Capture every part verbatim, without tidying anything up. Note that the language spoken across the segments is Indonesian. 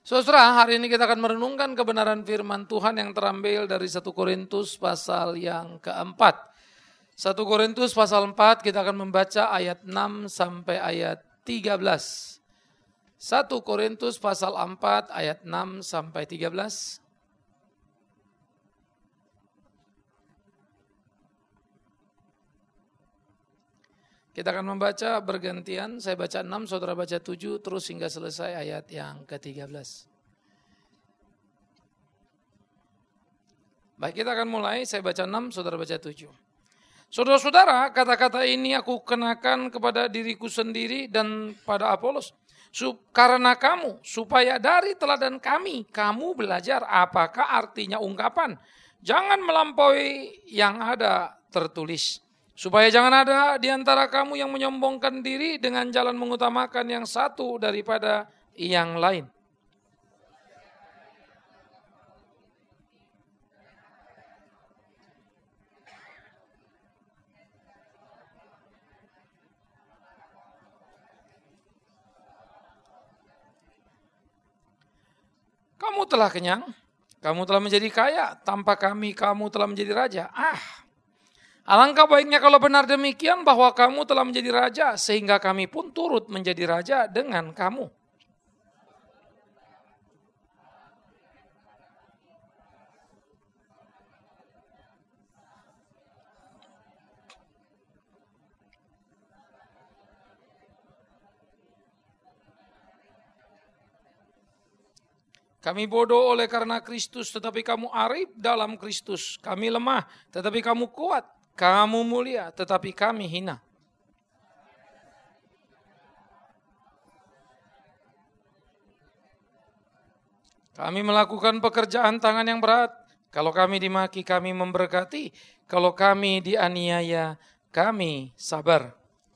Saudara, hari ini kita akan merenungkan kebenaran firman Tuhan yang terambil dari satu Korintus pasal yang keempat. satu Korintus pasal empat kita akan membaca ayat enam sampai ayat tiga belas. satu Korintus pasal empat ayat enam sampai tiga belas. Kita akan membaca bergantian, saya baca enam, saudara baca tujuh, terus hingga selesai ayat yang ke tiga belas. Baik, kita akan mulai, saya baca enam, saudara baca tujuh. Saudara-saudara, kata-kata ini aku kenakan kepada diriku sendiri dan pada Apolos. Karena kamu, supaya dari teladan kami, kamu belajar apakah artinya ungkapan. Jangan melampaui yang ada tertulis. Supaya jangan ada di antara kamu yang menyombongkan diri dengan jalan mengutamakan yang satu daripada yang lain. Kamu telah kenyang, kamu telah menjadi kaya, tanpa kami kamu telah menjadi raja. Ah, alangkah baiknya kalau benar demikian bahwa kamu telah menjadi raja, sehingga kami pun turut menjadi raja dengan kamu. Kami bodoh oleh karena Kristus, tetapi kamu arif dalam Kristus. Kami lemah, tetapi kamu kuat. Kamu mulia, tetapi kami hina. Kami melakukan pekerjaan tangan yang berat. Kalau kami dimaki, kami memberkati. Kalau kami dianiaya, kami sabar.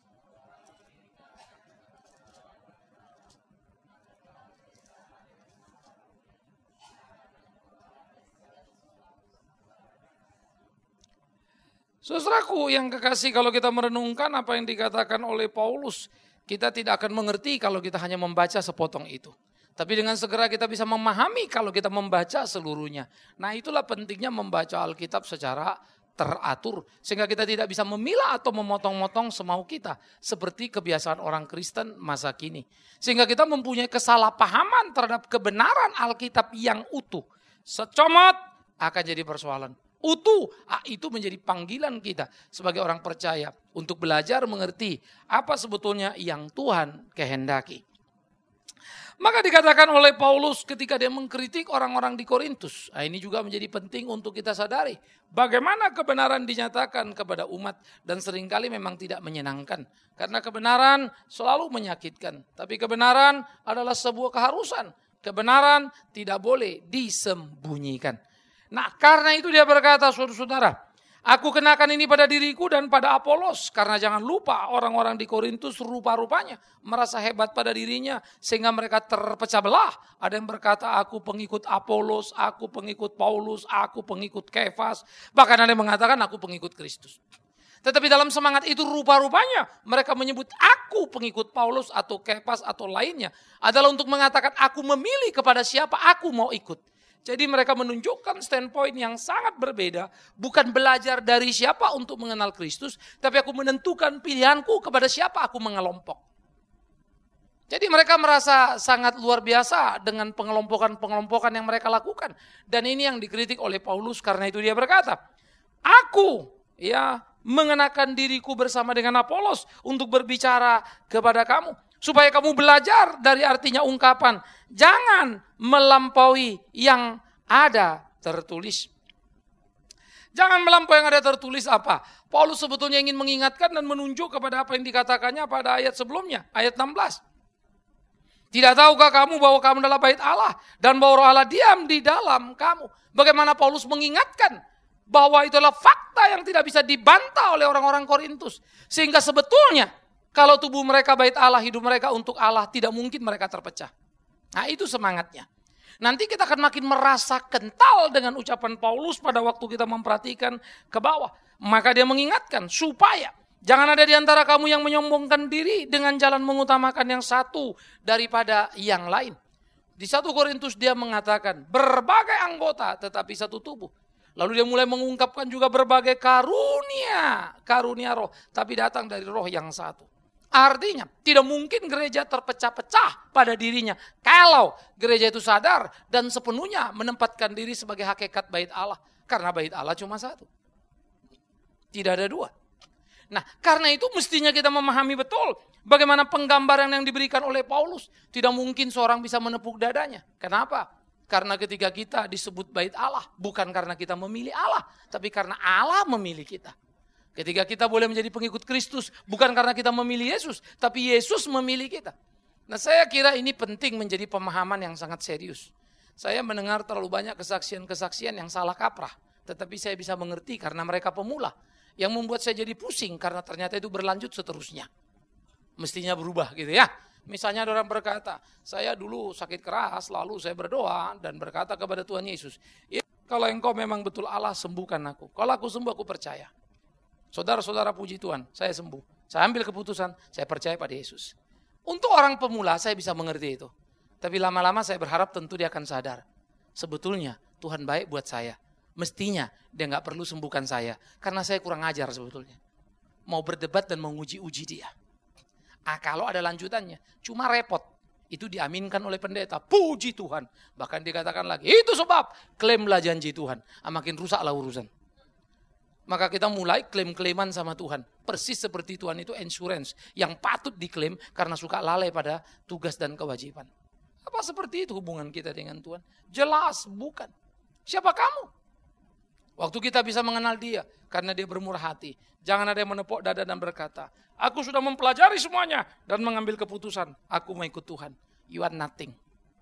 Saudaraku yang kekasih, kalau kita merenungkan apa yang dikatakan oleh Paulus, kita tidak akan mengerti kalau kita hanya membaca sepotong itu. Tapi dengan segera kita bisa memahami kalau kita membaca seluruhnya. Nah, itulah pentingnya membaca Alkitab secara teratur. Sehingga kita tidak bisa memilah atau memotong-motong semau kita. Seperti kebiasaan orang Kristen masa kini. Sehingga kita mempunyai kesalahpahaman terhadap kebenaran Alkitab yang utuh. Secomot akan jadi persoalan. Utuh, ah, itu menjadi panggilan kita sebagai orang percaya untuk belajar mengerti apa sebetulnya yang Tuhan kehendaki. Maka dikatakan oleh Paulus ketika dia mengkritik orang-orang di Korintus, nah ini juga menjadi penting untuk kita sadari bagaimana kebenaran dinyatakan kepada umat dan seringkali memang tidak menyenangkan. Karena kebenaran selalu menyakitkan, tapi kebenaran adalah sebuah keharusan. Kebenaran tidak boleh disembunyikan. Nah, karena itu dia berkata, saudara-saudara, aku kenakan ini pada diriku dan pada Apolos. Karena jangan lupa orang-orang di Korintus rupa-rupanya merasa hebat pada dirinya sehingga mereka terpecah belah. Ada yang berkata aku pengikut Apolos, aku pengikut Paulus, aku pengikut Kefas. Bahkan ada yang mengatakan aku pengikut Kristus. Tetapi dalam semangat itu rupa-rupanya mereka menyebut aku pengikut Paulus atau Kefas atau lainnya. Adalah untuk mengatakan aku memilih kepada siapa aku mau ikut. Jadi mereka menunjukkan standpoint yang sangat berbeda. Bukan belajar dari siapa untuk mengenal Kristus. Tapi aku menentukan pilihanku kepada siapa aku mengelompok. Jadi mereka merasa sangat luar biasa dengan pengelompokan-pengelompokan yang mereka lakukan. Dan ini yang dikritik oleh Paulus, karena itu dia berkata, aku ya mengenakan diriku bersama dengan Apolos untuk berbicara kepada kamu. Supaya kamu belajar dari artinya ungkapan. Jangan melampaui yang ada tertulis. Jangan melampaui yang ada tertulis apa? Paulus sebetulnya ingin mengingatkan dan menunjuk kepada apa yang dikatakannya pada ayat sebelumnya. Ayat enam belas. Tidak tahukah kamu bahwa kamu adalah bait Allah. Dan bahwa Roh Allah diam di dalam kamu. Bagaimana Paulus mengingatkan bahwa itulah fakta yang tidak bisa dibantah oleh orang-orang Korintus. Sehingga sebetulnya kalau tubuh mereka bait Allah, hidup mereka untuk Allah, tidak mungkin mereka terpecah. Nah, itu semangatnya. Nanti kita akan makin merasa kental dengan ucapan Paulus pada waktu kita memperhatikan ke bawah. Maka dia mengingatkan supaya jangan ada di antara kamu yang menyombongkan diri dengan jalan mengutamakan yang satu daripada yang lain. Di satu Korintus dia mengatakan berbagai anggota tetapi satu tubuh. Lalu dia mulai mengungkapkan juga berbagai karunia, karunia roh, tapi datang dari roh yang satu. Artinya tidak mungkin gereja terpecah-pecah pada dirinya kalau gereja itu sadar dan sepenuhnya menempatkan diri sebagai hakikat bait Allah. Karena bait Allah cuma satu. Tidak ada dua. Nah, karena itu mestinya kita memahami betul bagaimana penggambaran yang diberikan oleh Paulus. Tidak mungkin seorang bisa menepuk dadanya. Kenapa? Karena ketika kita disebut bait Allah, bukan karena kita memilih Allah, tapi karena Allah memilih kita. Ketika kita boleh menjadi pengikut Kristus, bukan karena kita memilih Yesus, tapi Yesus memilih kita. Nah, saya kira ini penting menjadi pemahaman yang sangat serius. Saya mendengar terlalu banyak kesaksian-kesaksian yang salah kaprah, tetapi saya bisa mengerti karena mereka pemula. Yang membuat saya jadi pusing karena ternyata itu berlanjut seterusnya. Mestinya berubah gitu ya. Misalnya ada orang berkata, saya dulu sakit keras, lalu saya berdoa dan berkata kepada Tuhan Yesus, ya, kalau engkau memang betul Allah, sembuhkan aku. Kalau aku sembuh, aku percaya. Saudara-saudara, puji Tuhan, saya sembuh. Saya ambil keputusan, saya percaya pada Yesus. Untuk orang pemula, saya bisa mengerti itu. Tapi lama-lama saya berharap tentu dia akan sadar. Sebetulnya Tuhan baik buat saya. Mestinya dia nggak perlu sembuhkan saya. Karena saya kurang ajar sebetulnya. Mau berdebat dan menguji-uji dia. Ah, kalau ada lanjutannya, cuma repot. Itu diaminkan oleh pendeta. Puji Tuhan. Bahkan dikatakan lagi, itu sebab klaimlah janji Tuhan. Ah, makin rusaklah urusan. Maka kita mulai klaim-klaiman sama Tuhan. Persis seperti Tuhan itu insurance yang patut diklaim karena suka lalai pada tugas dan kewajiban. Apa seperti itu hubungan kita dengan Tuhan? Jelas bukan. Siapa kamu? Waktu kita bisa mengenal dia karena dia bermurah hati. Jangan ada yang menepuk dada dan berkata, aku sudah mempelajari semuanya dan mengambil keputusan. Aku mau ikut Tuhan. You are nothing.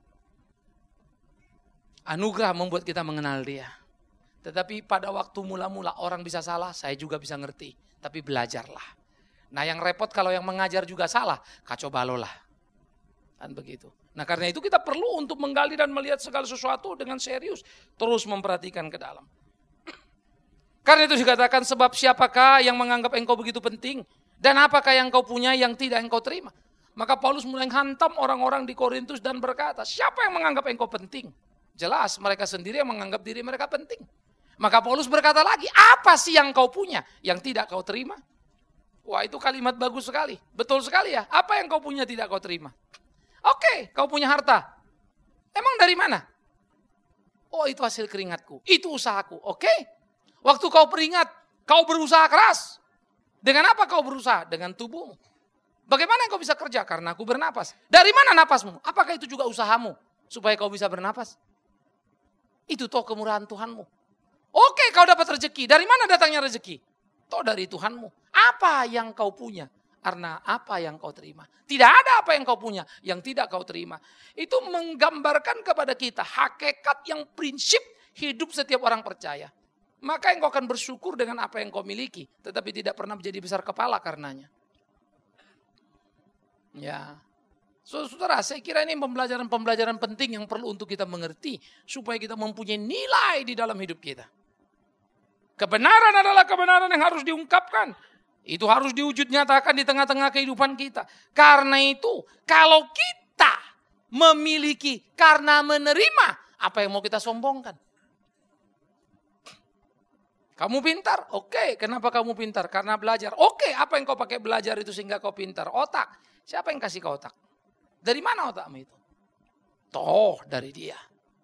Anugerah membuat kita mengenal dia. Tetapi pada waktu mula-mula orang bisa salah, saya juga bisa ngerti. Tapi belajarlah. Nah, yang repot kalau yang mengajar juga salah, kacau balau lah. Kan begitu. Nah, karena itu kita perlu untuk menggali dan melihat segala sesuatu dengan serius. Terus memperhatikan ke dalam. Karena itu dikatakan, sebab siapakah yang menganggap engkau begitu penting? Dan apakah yang kau punya yang tidak engkau terima? Maka Paulus mulai hantam orang-orang di Korintus dan berkata, siapa yang menganggap engkau penting? Jelas mereka sendiri yang menganggap diri mereka penting. Maka Paulus berkata lagi, apa sih yang kau punya yang tidak kau terima? Wah, itu kalimat bagus sekali. Betul sekali ya. Apa yang kau punya tidak kau terima? Oke, kau punya harta. Emang dari mana? Oh, itu hasil keringatku. Itu usahaku. Oke. Waktu kau peringat, kau berusaha keras. Dengan apa kau berusaha? Dengan tubuhmu. Bagaimana kau bisa kerja? Karena aku bernapas. Dari mana napasmu? Apakah itu juga usahamu? Supaya kau bisa bernapas? Itu toh kemurahan Tuhanmu. Oke, kau dapat rezeki. Dari mana datangnya rezeki? Toh dari Tuhanmu. Apa yang kau punya? Karena apa yang kau terima. Tidak ada apa yang kau punya yang tidak kau terima. Itu menggambarkan kepada kita hakikat yang prinsip hidup setiap orang percaya. Maka engkau akan bersyukur dengan apa yang kau miliki. Tetapi tidak pernah menjadi besar kepala karenanya. Ya, saudara, saya kira ini pembelajaran-pembelajaran penting yang perlu untuk kita mengerti. Supaya kita mempunyai nilai di dalam hidup kita. Kebenaran adalah kebenaran yang harus diungkapkan. Itu harus diwujud nyatakan di tengah-tengah kehidupan kita. Karena itu, kalau kita memiliki karena menerima, apa yang mau kita sombongkan? Kamu pintar? Oke, kenapa kamu pintar? Karena belajar. Oke, apa yang kau pakai belajar itu sehingga kau pintar? Otak. Siapa yang kasih kau otak? Dari mana otakmu itu? Toh, dari dia.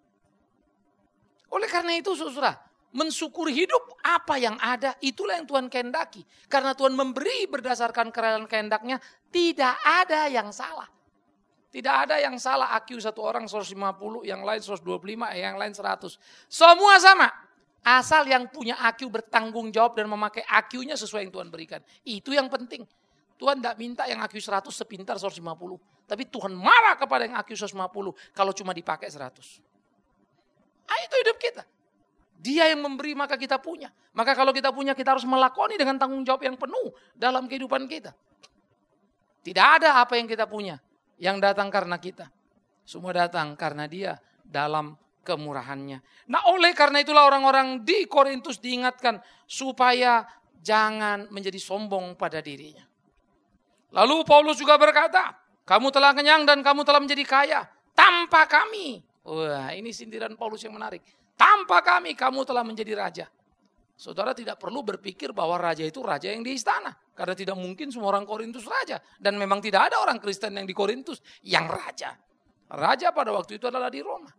Oleh karena itu, saudara, mensyukuri hidup apa yang ada, itulah yang Tuhan kehendaki. Karena Tuhan memberi berdasarkan kerelaan kehendaknya, tidak ada yang salah. Tidak ada yang salah. A Q satu orang seratus lima puluh, yang lain seratus dua puluh lima, yang lain seratus. Semua sama. Asal yang punya A Q bertanggung jawab dan memakai A Q-nya sesuai yang Tuhan berikan. Itu yang penting. Tuhan tidak minta yang A Q seratus sepintar seratus lima puluh. Tapi Tuhan marah kepada yang A Q seratus lima puluh kalau cuma dipakai seratus. Ah, itu hidup kita. Dia yang memberi maka kita punya. Maka kalau kita punya kita harus melakoni dengan tanggung jawab yang penuh dalam kehidupan kita. Tidak ada apa yang kita punya yang datang karena kita. Semua datang karena dia dalam kemurahannya. Nah, oleh karena itulah orang-orang di Korintus diingatkan supaya jangan menjadi sombong pada dirinya. Lalu Paulus juga berkata, kamu telah kenyang dan kamu telah menjadi kaya. Tanpa kami. Wah, ini sindiran Paulus yang menarik. Tanpa kami kamu telah menjadi raja. Saudara tidak perlu berpikir bahwa raja itu raja yang di istana. Karena tidak mungkin semua orang Korintus raja. Dan memang tidak ada orang Kristen yang di Korintus yang raja. Raja pada waktu itu adalah di Roma.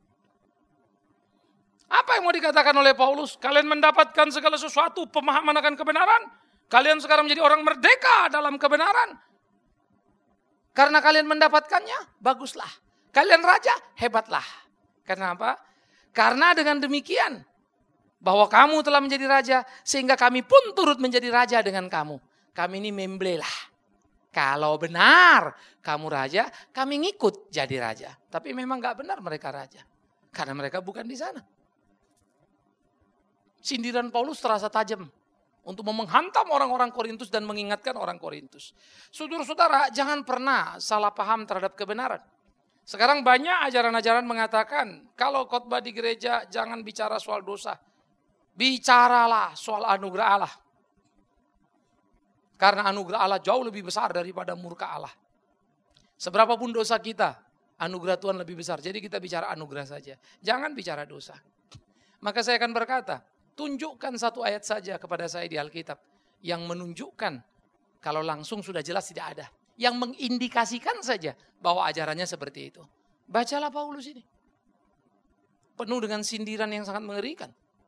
Apa yang mau dikatakan oleh Paulus? Kalian mendapatkan segala sesuatu, pemahaman akan kebenaran. Kalian sekarang menjadi orang merdeka dalam kebenaran. Karena kalian mendapatkannya, baguslah. Kalian raja, hebatlah. Kenapa? Karena dengan demikian, bahwa kamu telah menjadi raja, sehingga kami pun turut menjadi raja dengan kamu. Kami ini memblelah. Kalau benar kamu raja, kami ngikut jadi raja. Tapi memang gak benar mereka raja. Karena mereka bukan di sana. Sindiran Paulus terasa tajam untuk menghantam orang-orang Korintus dan mengingatkan orang Korintus. Saudara-saudara, jangan pernah salah paham terhadap kebenaran. Sekarang banyak ajaran-ajaran mengatakan, kalau khotbah di gereja jangan bicara soal dosa. Bicaralah soal anugerah Allah. Karena anugerah Allah jauh lebih besar daripada murka Allah. Seberapapun dosa kita, anugerah Tuhan lebih besar. Jadi kita bicara anugerah saja. Jangan bicara dosa. Maka saya akan berkata, tunjukkan satu ayat saja kepada saya di Alkitab yang menunjukkan kalau langsung sudah jelas tidak ada. Yang mengindikasikan saja bahwa ajarannya seperti itu. Bacalah Paulus ini. Penuh dengan sindiran yang sangat mengerikan.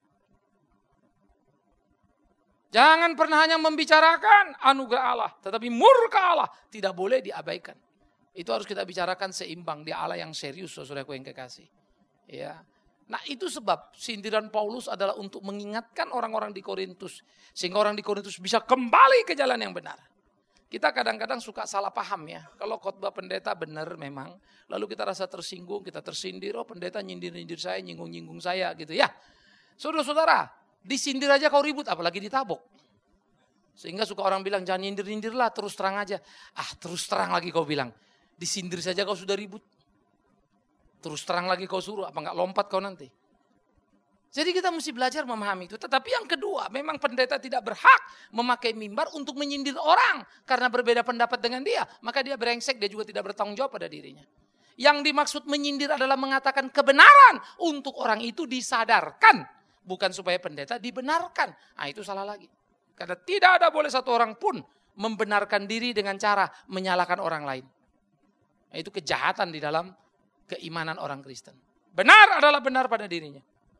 Jangan pernah hanya membicarakan anugerah Allah. Tetapi murka Allah tidak boleh diabaikan. Itu harus kita bicarakan seimbang. Dia Allah yang serius, saudaraku yang kekasih. Ya. Nah itu sebab sindiran Paulus adalah untuk mengingatkan orang-orang di Korintus. Sehingga orang di Korintus bisa kembali ke jalan yang benar. Kita kadang-kadang suka salah paham ya. Kalau khotbah pendeta benar memang. Lalu kita rasa tersinggung, kita tersindir. Oh pendeta nyindir-nyindir saya, nyinggung-nyinggung saya gitu ya. Saudara-saudara, disindir aja kau ribut, apalagi ditabok. Sehingga suka orang bilang, jangan nyindir-nyindir lah, terus terang aja. Ah terus terang lagi kau bilang. Disindir saja kau sudah ribut. Terus terang lagi kau suruh, apa enggak lompat kau nanti. Jadi kita mesti belajar memahami itu. Tetapi yang kedua, memang pendeta tidak berhak memakai mimbar untuk menyindir orang. Karena berbeda pendapat dengan dia. Maka dia brengsek, dia juga tidak bertanggung jawab pada dirinya. Yang dimaksud menyindir adalah mengatakan kebenaran untuk orang itu disadarkan. Bukan supaya pendeta dibenarkan. Nah itu salah lagi. Karena tidak ada boleh satu orang pun membenarkan diri dengan cara menyalahkan orang lain. Nah, itu kejahatan di dalam keimanan orang Kristen. Benar adalah benar pada dirinya.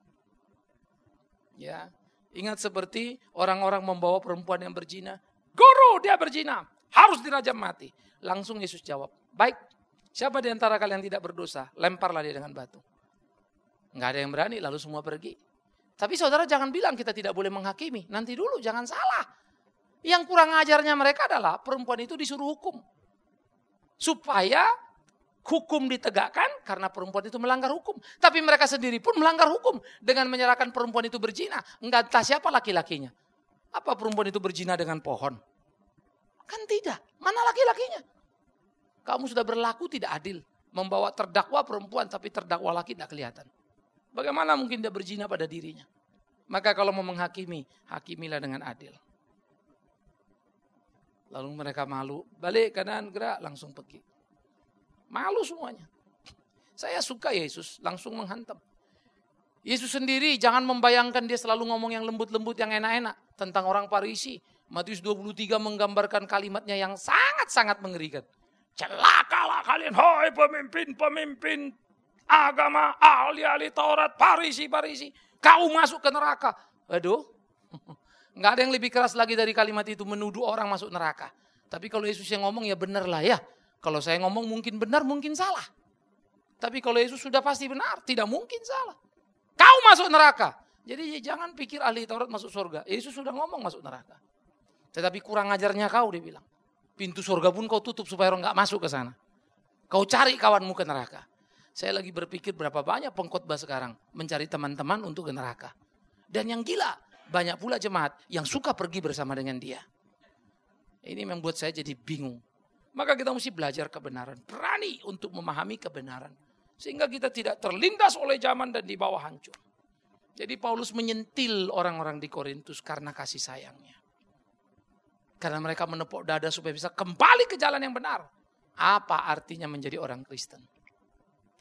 Ya, ingat seperti orang-orang membawa perempuan yang berzina. Guru, dia berzina, harus dirajam mati. Langsung Yesus jawab, baik, siapa di antara kalian tidak berdosa, lemparlah dia dengan batu. Enggak ada yang berani, lalu semua pergi. Tapi saudara jangan bilang kita tidak boleh menghakimi. Nanti dulu, jangan salah. Yang kurang ajarnya mereka adalah perempuan itu disuruh hukum. Supaya hukum ditegakkan karena perempuan itu melanggar hukum. Tapi mereka sendiri pun melanggar hukum dengan menyerahkan perempuan itu berzina. Enggak entah siapa laki-lakinya. Apa perempuan itu berzina dengan pohon? Kan tidak. Mana laki-lakinya? Kamu sudah berlaku tidak adil. Membawa terdakwa perempuan tapi terdakwa laki tidak kelihatan. Bagaimana mungkin dia berzina pada dirinya? Maka kalau mau menghakimi, hakimilah dengan adil. Lalu mereka malu. Balik kanan gerak langsung pergi. Malu semuanya. Saya suka Yesus langsung menghantam. Yesus sendiri jangan membayangkan dia selalu ngomong yang lembut-lembut, yang enak-enak. Tentang orang Farisi. Matius dua puluh tiga menggambarkan kalimatnya yang sangat-sangat mengerikan. Celakalah kalian, hai pemimpin-pemimpin agama, ahli-ahli Taurat, Farisi-Farisi. Kau masuk ke neraka. Aduh, nggak ada yang lebih keras lagi dari kalimat itu, menuduh orang masuk neraka. Tapi kalau Yesus yang ngomong ya benar lah ya. Kalau saya ngomong mungkin benar, mungkin salah. Tapi kalau Yesus sudah pasti benar, tidak mungkin salah. Kau masuk neraka. Jadi jangan pikir ahli Taurat masuk surga. Yesus sudah ngomong masuk neraka. Tetapi kurang ajarnya kau, dia bilang. Pintu surga pun kau tutup supaya orang nggak masuk ke sana. Kau cari kawanmu ke neraka. Saya lagi berpikir berapa banyak pengkhotbah sekarang mencari teman-teman untuk ke neraka. Dan yang gila, banyak pula jemaat yang suka pergi bersama dengan dia. Ini membuat saya jadi bingung. Maka kita mesti belajar kebenaran. Berani untuk memahami kebenaran. Sehingga kita tidak terlindas oleh zaman dan di bawah hancur. Jadi Paulus menyentil orang-orang di Korintus karena kasih sayangnya. Karena mereka menepuk dada supaya bisa kembali ke jalan yang benar. Apa artinya menjadi orang Kristen?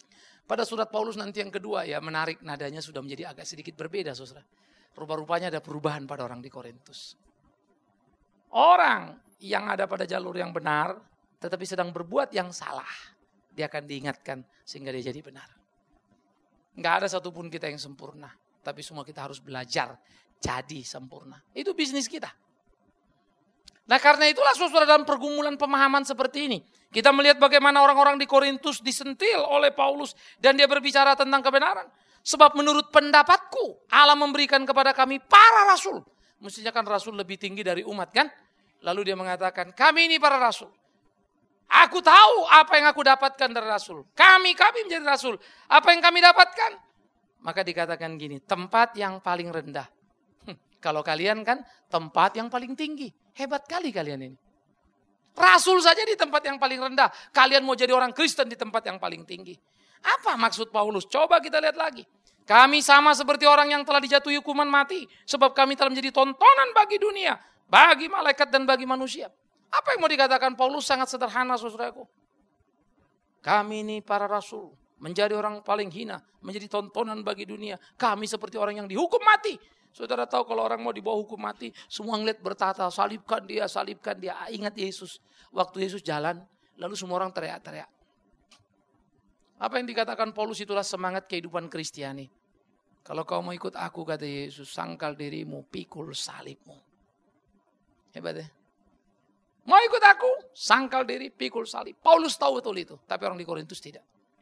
Pada surat Paulus nanti yang kedua ya menarik, nadanya sudah menjadi agak sedikit berbeda saudara. Rupa-rupanya ada perubahan pada orang di Korintus. Orang yang ada pada jalur yang benar tetapi sedang berbuat yang salah, dia akan diingatkan sehingga dia jadi benar. Enggak ada satupun kita yang sempurna, tapi semua kita harus belajar jadi sempurna. Itu bisnis kita. Nah karena itulah saudara dalam pergumulan pemahaman seperti ini, kita melihat bagaimana orang-orang di Korintus disentil oleh Paulus dan dia berbicara tentang kebenaran. Sebab menurut pendapatku Allah memberikan kepada kami para rasul. Mestinya kan rasul lebih tinggi dari umat kan? Lalu dia mengatakan kami ini para rasul. Aku tahu apa yang aku dapatkan dari rasul. Kami, kami menjadi rasul. Apa yang kami dapatkan? Maka dikatakan gini, tempat yang paling rendah. Hm, kalau kalian kan tempat yang paling tinggi. Hebat kali kalian ini. Rasul saja di tempat yang paling rendah. Kalian mau jadi orang Kristen di tempat yang paling tinggi. Apa maksud Paulus? Coba kita lihat lagi. Kami sama seperti orang yang telah dijatuhi hukuman mati. Sebab kami telah menjadi tontonan bagi dunia. Bagi malaikat dan bagi manusia. Apa yang mau dikatakan Paulus? Sangat sederhana saudaraku. Kami ini para rasul. Menjadi orang paling hina. Menjadi tontonan bagi dunia. Kami seperti orang yang dihukum mati. Saudara tahu kalau orang mau dibawa hukum mati, semua ngeliat bertata, salibkan dia, salibkan dia. Ingat Yesus, waktu Yesus jalan, lalu semua orang teriak-teriak. Apa yang dikatakan Paulus itulah semangat kehidupan Kristiani. Kalau kau mau ikut aku, kata Yesus, sangkal dirimu, pikul salibmu. Hebat ya? Mau ikut aku, sangkal diri, pikul salib. Paulus tahu betul itu, tapi orang di Korintus tidak.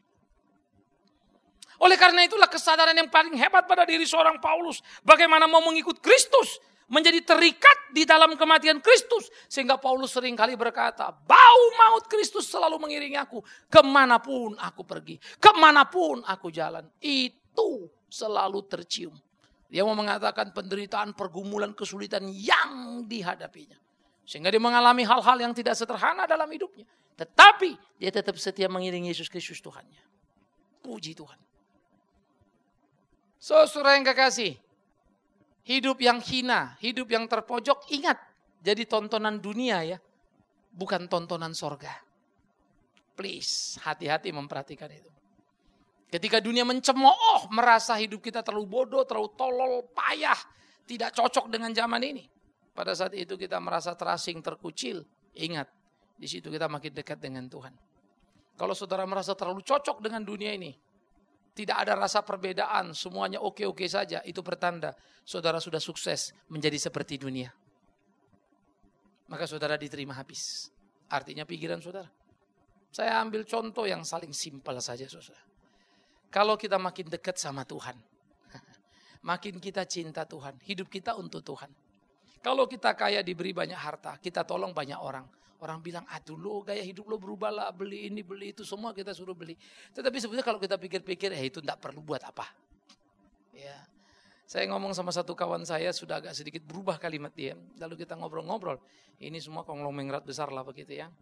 Oleh karena itulah kesadaran yang paling hebat pada diri seorang Paulus. Bagaimana mau mengikut Kristus. Menjadi terikat di dalam kematian Kristus. Sehingga Paulus seringkali berkata, bau maut Kristus selalu mengiringi aku. Kemanapun aku pergi. Kemanapun aku jalan. Itu selalu tercium. Dia mau mengatakan penderitaan, pergumulan, kesulitan yang dihadapinya. Sehingga dia mengalami hal-hal yang tidak sederhana dalam hidupnya. Tetapi dia tetap setia mengiringi Yesus Kristus Tuhannya. Puji Tuhan. Saudara yang kekasih, hidup yang hina, hidup yang terpojok, ingat, jadi tontonan dunia ya, bukan tontonan sorga. Please, hati-hati memperhatikan itu. Ketika dunia mencemooh, merasa hidup kita terlalu bodoh, terlalu tolol, payah, tidak cocok dengan zaman ini. Pada saat itu kita merasa terasing, terkucil, ingat, di situ kita makin dekat dengan Tuhan. Kalau saudara merasa terlalu cocok dengan dunia ini, tidak ada rasa perbedaan, semuanya oke-oke saja. Itu pertanda saudara sudah sukses menjadi seperti dunia. Maka saudara diterima habis. Artinya pikiran saudara. Saya ambil contoh yang saling simpel saja saudara. Kalau kita makin dekat sama Tuhan. Makin kita cinta Tuhan. Hidup kita untuk Tuhan. Kalau kita kaya diberi banyak harta. Kita tolong banyak orang. Orang bilang, aduh lo gaya hidup lo berubah lah, beli ini, beli itu, semua kita suruh beli. Tetapi sebenarnya kalau kita pikir-pikir, eh itu tidak perlu buat apa. Ya, saya ngomong sama satu kawan saya, sudah agak sedikit berubah kalimat dia. Lalu kita ngobrol-ngobrol, ini semua konglomerat besar lah begitu ya.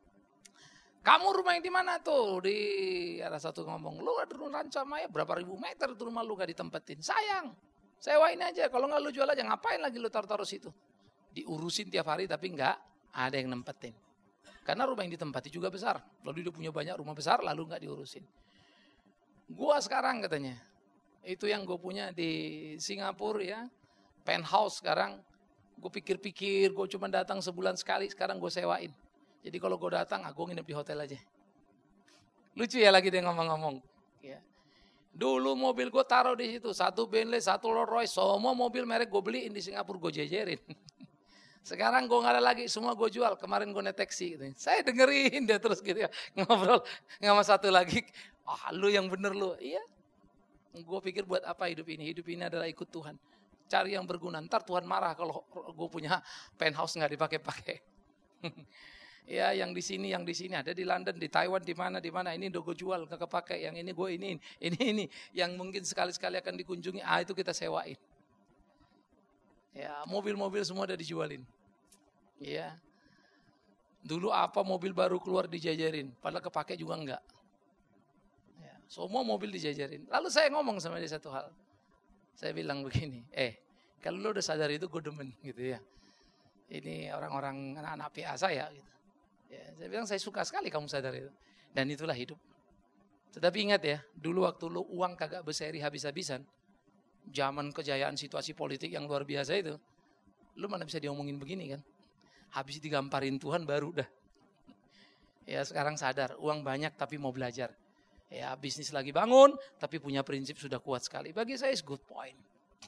Kamu rumah yang di mana tuh? Di ada satu ngomong, lo ada rumah Rancamaya, berapa ribu meter tuh rumah lu gak ditempatin. Sayang, sewain aja, kalau gak lu jual aja, ngapain lagi lu taruh-taruh situ. Diurusin tiap hari tapi enggak ada yang nempetin. Karena rumah yang ditempati juga besar. Lalu dia punya banyak rumah besar lalu gak diurusin. Gua sekarang katanya. Itu yang gue punya di Singapura ya. Penthouse sekarang. Gue pikir-pikir gue cuma datang sebulan sekali. Sekarang gue sewain. Jadi kalau gue datang gue nginep di hotel aja. Lucu ya lagi dia ngomong-ngomong. Ya. Dulu mobil gue taruh di situ. Satu Bentley, satu Rolls Royce. Semua mobil merek gue beliin di Singapura gue jejerin. Sekarang gue gak ada lagi, semua gue jual. Kemarin gue naik taksi gitu. Saya dengerin dia terus gitu ya. Ngobrol sama satu lagi. Ah oh, lu yang bener lu. Iya. Gue pikir buat apa hidup ini? Hidup ini adalah ikut Tuhan. Cari yang berguna. Ntar Tuhan marah kalau gue punya penthouse gak dipakai-pakai. Ya yang di sini, yang di sini. Ada di London, di Taiwan, di mana, di mana. Ini udah gue jual, gak kepakai. Yang ini gue ini, ini, ini. Yang mungkin sekali-sekali akan dikunjungi. Ah itu kita sewain. Ya, mobil-mobil semua udah dijualin. Ya. Dulu apa mobil baru keluar dijajarin, padahal kepake juga enggak. Ya, semua mobil dijajarin. Lalu saya ngomong sama dia satu hal. Saya bilang begini, eh, kalau lo udah sadar itu gue demen gitu ya. Ini orang-orang anak-anak P A saya gitu. Ya, saya bilang saya suka sekali kamu sadar itu. Dan itulah hidup. Tetapi ingat ya, dulu waktu lu uang kagak berseri habis-habisan, zaman kejayaan situasi politik yang luar biasa itu, lu mana bisa diomongin begini kan? Habis digamparin Tuhan baru dah. Ya sekarang sadar, uang banyak tapi mau belajar. Ya bisnis lagi bangun, tapi punya prinsip sudah kuat sekali. Bagi saya is good point.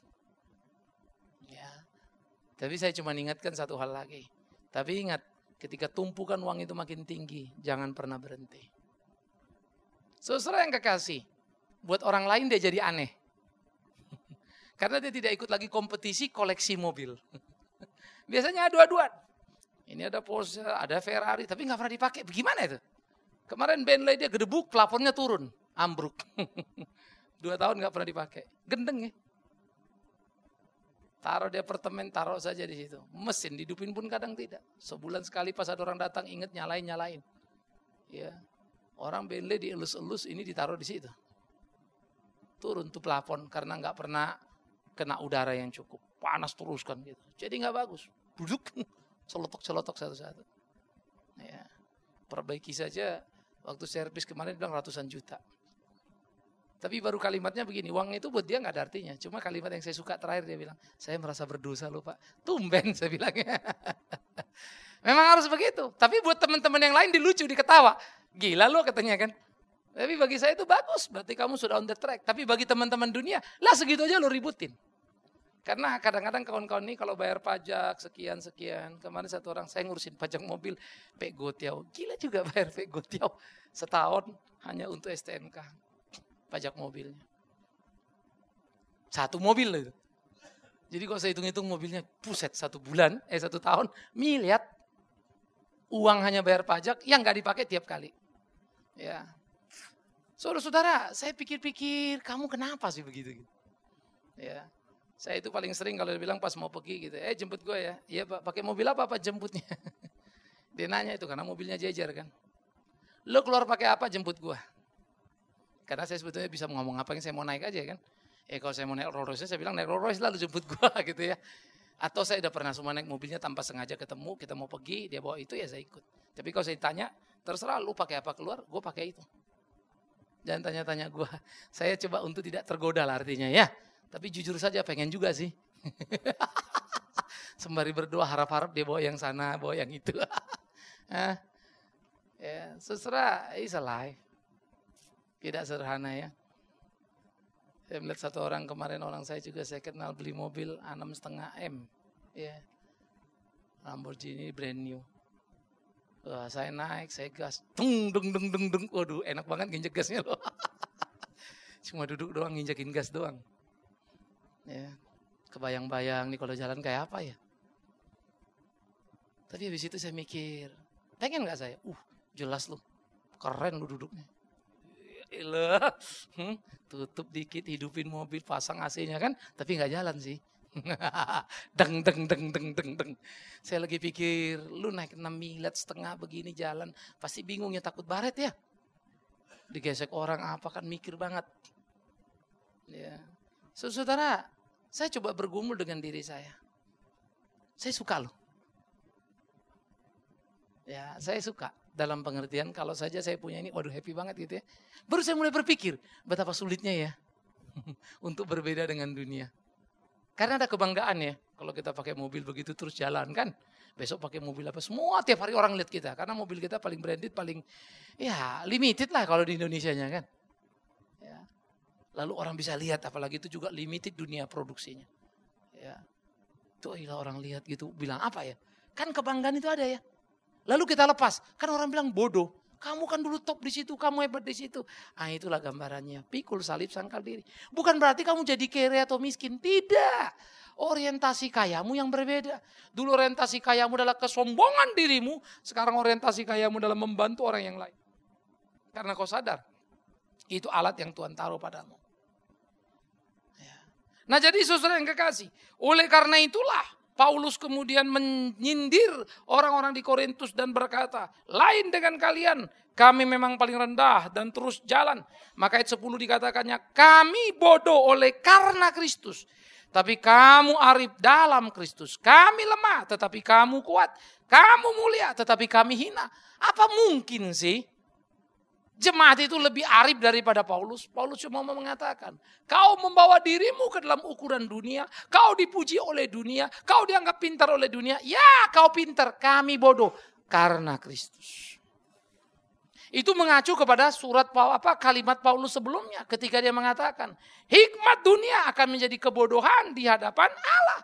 Ya, tapi saya cuma ingatkan satu hal lagi. Tapi ingat, ketika tumpukan uang itu makin tinggi, jangan pernah berhenti. Saudara yang kekasih, buat orang lain dia jadi aneh. Karena dia tidak ikut lagi kompetisi koleksi mobil. Biasanya adu-aduan. Ini ada Porsche, ada Ferrari, tapi nggak pernah dipakai. Bagaimana itu? Kemarin Bentley dia gedebuk, plafonnya turun, ambruk. Dua tahun nggak pernah dipakai. Gendeng ya. Taruh di apartemen, taruh saja di situ. Mesin dihidupin pun kadang tidak. Sebulan sekali pas ada orang datang ingat nyalain-nyalain. Ya. Orang Bentley dielus-elus, ini ditaruh di situ. Turun tuh plafon karena nggak pernah kena udara yang cukup. Panas terus kan gitu. Jadi nggak bagus. Duduk, celotok-celotok satu-satu. Ya. Perbaiki saja, waktu servis kemarin bilang ratusan juta. Tapi baru kalimatnya begini, uang itu buat dia nggak ada artinya. Cuma kalimat yang saya suka terakhir dia bilang, saya merasa berdosa loh Pak. Tumben saya bilangnya. Memang harus begitu. Tapi buat teman-teman yang lain dilucu, diketawa. Gila lo katanya kan. Tapi bagi saya itu bagus, berarti kamu sudah on the track. Tapi bagi teman-teman dunia, lah segitu aja lo ributin. Karena kadang-kadang kawan-kawan ini kalau bayar pajak sekian-sekian. Kemarin satu orang saya ngurusin pajak mobil, Pak Gotiau. Gila juga bayar Pak Gotiau. Setahun hanya untuk S T N K. Pajak mobilnya. Satu mobil loh itu. Jadi kalau saya hitung-hitung mobilnya, puset satu bulan, eh satu tahun, miliar. Uang hanya bayar pajak yang gak dipakai tiap kali. Ya, saudara-saudara, saya pikir-pikir, kamu kenapa sih begitu? Ya, saya itu paling sering kalau dia bilang pas mau pergi gitu, eh jemput gue ya, iya Pak, pakai mobil apa Pak jemputnya? Dia nanya itu karena mobilnya jejer kan. Lo keluar pakai apa jemput gue? Karena saya sebetulnya bisa ngomong apa yang saya mau naik aja kan. Eh kalau saya mau naik Rolls Royce, saya bilang naik Rolls Royce lah lo jemput gue gitu ya. Atau saya udah pernah semua naik mobilnya tanpa sengaja ketemu, kita mau pergi, dia bawa itu ya saya ikut. Tapi kalau saya tanya, terserah lu pakai apa keluar, gue pakai itu. Jangan tanya-tanya gue. Saya coba untuk tidak tergoda lah artinya ya. Tapi jujur saja pengen juga sih. Sembari berdoa harap-harap dia bawa yang sana, bawa yang itu. Ya, seserah, is alive. Tidak sederhana ya. Saya melihat satu orang kemarin, orang saya juga saya kenal beli mobil enam koma lima M. Ya. Lamborghini brand new. Wah, saya naik, saya gas. Dung, dung, dung, dung, dung. Waduh, enak banget nginjek gasnya loh. Cuma duduk doang, nginjekin gas doang. Ya. Kebayang-bayang nih kalau jalan kayak apa ya. Tapi habis itu saya mikir, pengen gak saya? Uh, jelas loh. Keren lu duduknya. Ilah, hmm, tutup dikit, hidupin mobil, pasang A C-nya kan, tapi nggak jalan sih. deng, deng, deng, deng, deng, deng. Saya lagi pikir, lu naik enam miliar setengah begini jalan, pasti bingung ya, takut baret ya. Digesek orang apa kan mikir banget. Ya, saudara, saya coba bergumul dengan diri saya. Saya suka loh. Ya, saya suka. Dalam pengertian kalau saja saya punya ini, waduh happy banget gitu ya. Baru saya mulai berpikir, betapa sulitnya ya untuk berbeda dengan dunia. Karena ada kebanggaan ya, kalau kita pakai mobil begitu terus jalan kan. Besok pakai mobil apa, semua tiap hari orang lihat kita. Karena mobil kita paling branded, paling ya limited lah kalau di Indonesianya kan. Ya. Lalu orang bisa lihat, apalagi itu juga limited dunia produksinya. Ya. Tuh ilah orang lihat gitu, bilang apa ya? Kan kebanggaan itu ada ya. Lalu kita lepas, kan orang bilang bodoh. Kamu kan dulu top di situ, kamu hebat di situ. Ah itulah gambarannya, pikul salib sangkal diri. Bukan berarti kamu jadi kere atau miskin, tidak. Orientasi kayamu yang berbeda. Dulu orientasi kayamu adalah kesombongan dirimu, sekarang orientasi kayamu dalam membantu orang yang lain. Karena kau sadar, itu alat yang Tuhan taruh padamu. Ya. Nah jadi saudara yang kekasih, oleh karena itulah Paulus kemudian menyindir orang-orang di Korintus dan berkata, lain dengan kalian, kami memang paling rendah dan terus jalan. Maka ayat sepuluh dikatakannya, kami bodoh oleh karena Kristus. Tapi kamu arif dalam Kristus. Kami lemah tetapi kamu kuat. Kamu mulia tetapi kami hina. Apa mungkin sih? Jemaat itu lebih arif daripada Paulus. Paulus cuma mau mengatakan, kau membawa dirimu ke dalam ukuran dunia, kau dipuji oleh dunia, kau dianggap pintar oleh dunia. Ya, kau pintar, kami bodoh karena Kristus. Itu mengacu kepada surat apa kalimat Paulus sebelumnya ketika dia mengatakan, hikmat dunia akan menjadi kebodohan di hadapan Allah.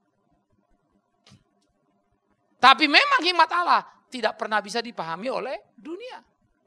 Tapi memang hikmat Allah tidak pernah bisa dipahami oleh dunia.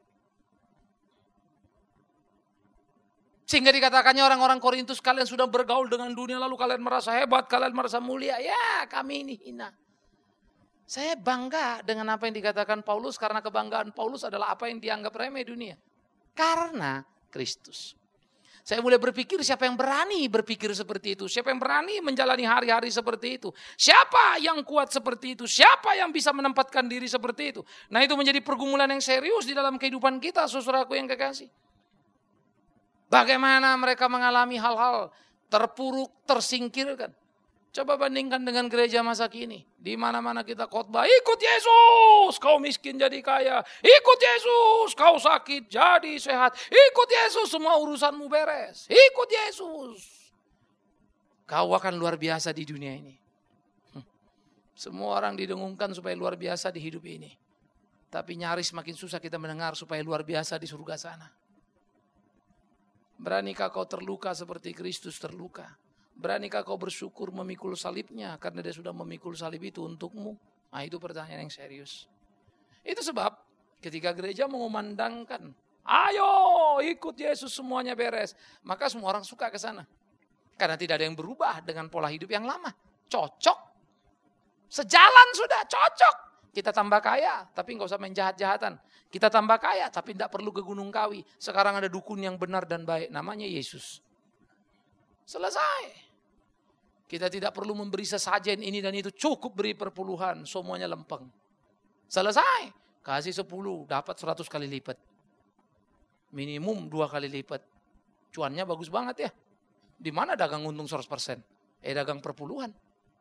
Sehingga dikatakannya orang-orang Korintus, kalian sudah bergaul dengan dunia lalu kalian merasa hebat, kalian merasa mulia. Ya, kami ini hina. Saya bangga dengan apa yang dikatakan Paulus karena kebanggaan Paulus adalah apa yang dianggap remeh dunia. Karena Kristus. Saya mulai berpikir siapa yang berani berpikir seperti itu. Siapa yang berani menjalani hari-hari seperti itu. Siapa yang kuat seperti itu. Siapa yang bisa menempatkan diri seperti itu. Nah itu menjadi pergumulan yang serius di dalam kehidupan kita, saudaraku yang kekasih. Bagaimana mereka mengalami hal-hal terpuruk, tersingkirkan. Coba bandingkan dengan gereja masa kini. Di mana-mana kita khotbah, ikut Yesus, kau miskin jadi kaya. Ikut Yesus, kau sakit jadi sehat. Ikut Yesus, semua urusanmu beres. Ikut Yesus. Kau akan luar biasa di dunia ini. Semua orang didengungkan supaya luar biasa di hidup ini. Tapi nyaris makin susah kita mendengar supaya luar biasa di surga sana. Beranikah kau terluka seperti Kristus terluka? Beranikah kau bersyukur memikul salibnya karena dia sudah memikul salib itu untukmu? Nah itu pertanyaan yang serius. Itu sebab ketika gereja mengumandangkan, ayo ikut Yesus semuanya beres. Maka semua orang suka ke sana. Karena tidak ada yang berubah dengan pola hidup yang lama. Cocok. Sejalan sudah, cocok. Kita tambah kaya, tapi nggak usah main jahat-jahatan. Kita tambah kaya, tapi tidak perlu ke Gunung Kawi. Sekarang ada dukun yang benar dan baik, namanya Yesus. Selesai. Kita tidak perlu memberi sesajen ini dan itu, cukup beri perpuluhan, semuanya lempeng. Selesai. Kasih sepuluh, dapat seratus kali lipat. Minimum dua kali lipat. Cuannya bagus banget ya. Di mana dagang untung seratus persen? Eh dagang perpuluhan.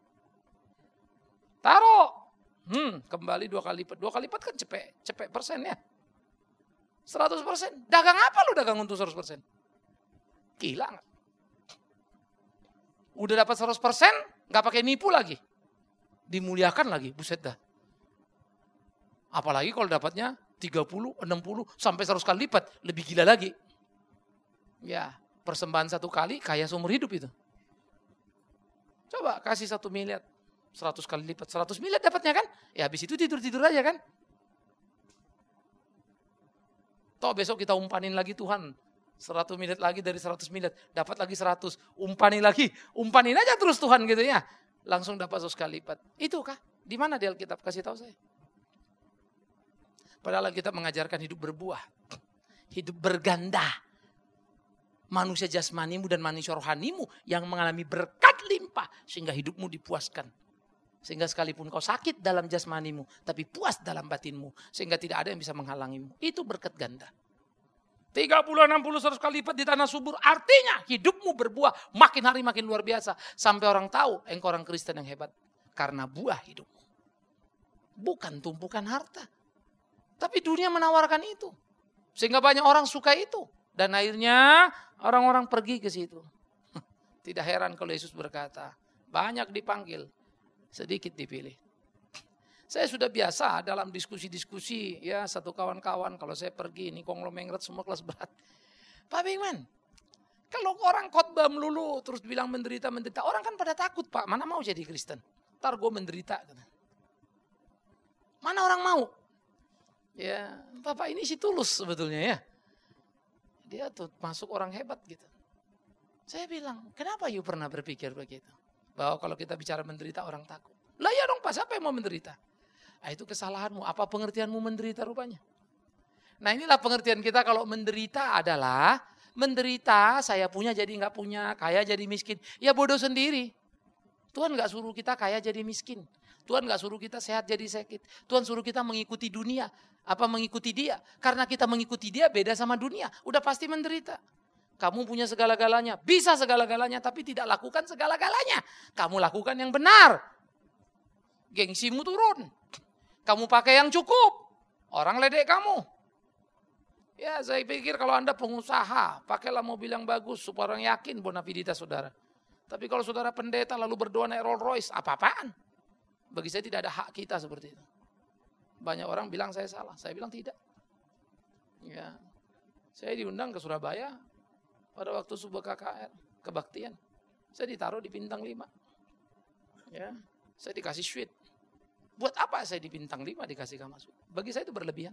Taruh. Hmm, kembali dua kali lipat. Dua kali lipat kan cepet, cepet persen ya. seratus persen. Dagang apa lu dagang untung seratus persen? Gila gak? Udah dapat seratus persen, gak pakai nipu lagi. Dimuliakan lagi, buset dah. Apalagi kalau dapatnya tiga puluh, enam puluh, sampai seratus kali lipat. Lebih gila lagi. Ya, persembahan satu kali, kaya seumur hidup itu. Coba kasih satu miliar. seratus kali lipat, seratus miliar dapatnya kan? Ya habis itu tidur-tidur aja kan? Toh besok kita umpanin lagi Tuhan. seratus miliar lagi dari seratus miliar. Dapat lagi seratus. Umpanin lagi. Umpanin aja terus Tuhan gitu ya. Langsung dapat seratus kali lipat. Itu kah? Di mana di Alkitab? Kasih tahu saya. Padahal kita mengajarkan hidup berbuah. Hidup berganda. Manusia jasmanimu dan manusia rohanimu yang mengalami berkat limpah. Sehingga hidupmu dipuaskan. Sehingga sekalipun kau sakit dalam jasmanimu, tapi puas dalam batinmu. Sehingga tidak ada yang bisa menghalangimu. Itu berkat ganda. tiga puluh, enam puluh, seratus kali lipat di tanah subur. Artinya hidupmu berbuah makin hari makin luar biasa. Sampai orang tahu engkau orang Kristen yang hebat. Karena buah hidupmu. Bukan tumpukan harta. Tapi dunia menawarkan itu. Sehingga banyak orang suka itu. Dan akhirnya orang-orang pergi ke situ. Tidak heran kalau Yesus berkata, banyak dipanggil. Sedikit dipilih. Saya sudah biasa dalam diskusi-diskusi ya satu kawan-kawan kalau saya pergi ini konglomerat semua kelas berat. Pak Bingman, kalau orang khotbah melulu terus bilang menderita-menderita, orang kan pada takut Pak, mana mau jadi Kristen? Ntar gue menderita. Mana orang mau? Ya, Bapak ini sih tulus sebetulnya ya. Dia tuh masuk orang hebat gitu. Saya bilang, kenapa you pernah berpikir begitu? Bahwa kalau kita bicara menderita orang takut. Lah ya dong Pak, siapa yang mau menderita? Nah, itu kesalahanmu. Apa pengertianmu menderita rupanya? Nah inilah pengertian kita kalau menderita adalah menderita saya punya jadi nggak punya, kaya jadi miskin. Ya bodoh sendiri. Tuhan nggak suruh kita kaya jadi miskin. Tuhan nggak suruh kita sehat jadi sakit. Tuhan suruh kita mengikuti dunia. Apa mengikuti dia? Karena kita mengikuti dia beda sama dunia. Udah pasti menderita. Kamu punya segala-galanya, bisa segala-galanya, tapi tidak lakukan segala-galanya. Kamu lakukan yang benar. Gengsimu turun. Kamu pakai yang cukup. Orang ledek kamu. Ya saya pikir kalau Anda pengusaha, pakailah mobil yang bagus supaya orang yakin bonafiditas saudara. Tapi kalau saudara pendeta lalu berdoa naik Rolls Royce, apa-apaan? Bagi saya tidak ada hak kita seperti itu. Banyak orang bilang saya salah, saya bilang tidak. Ya, saya diundang ke Surabaya pada waktu sebuah K K R, kebaktian. Saya ditaruh di bintang lima. Ya, saya dikasih suite. Buat apa saya di bintang lima dikasih kamar suite? Bagi saya itu berlebihan.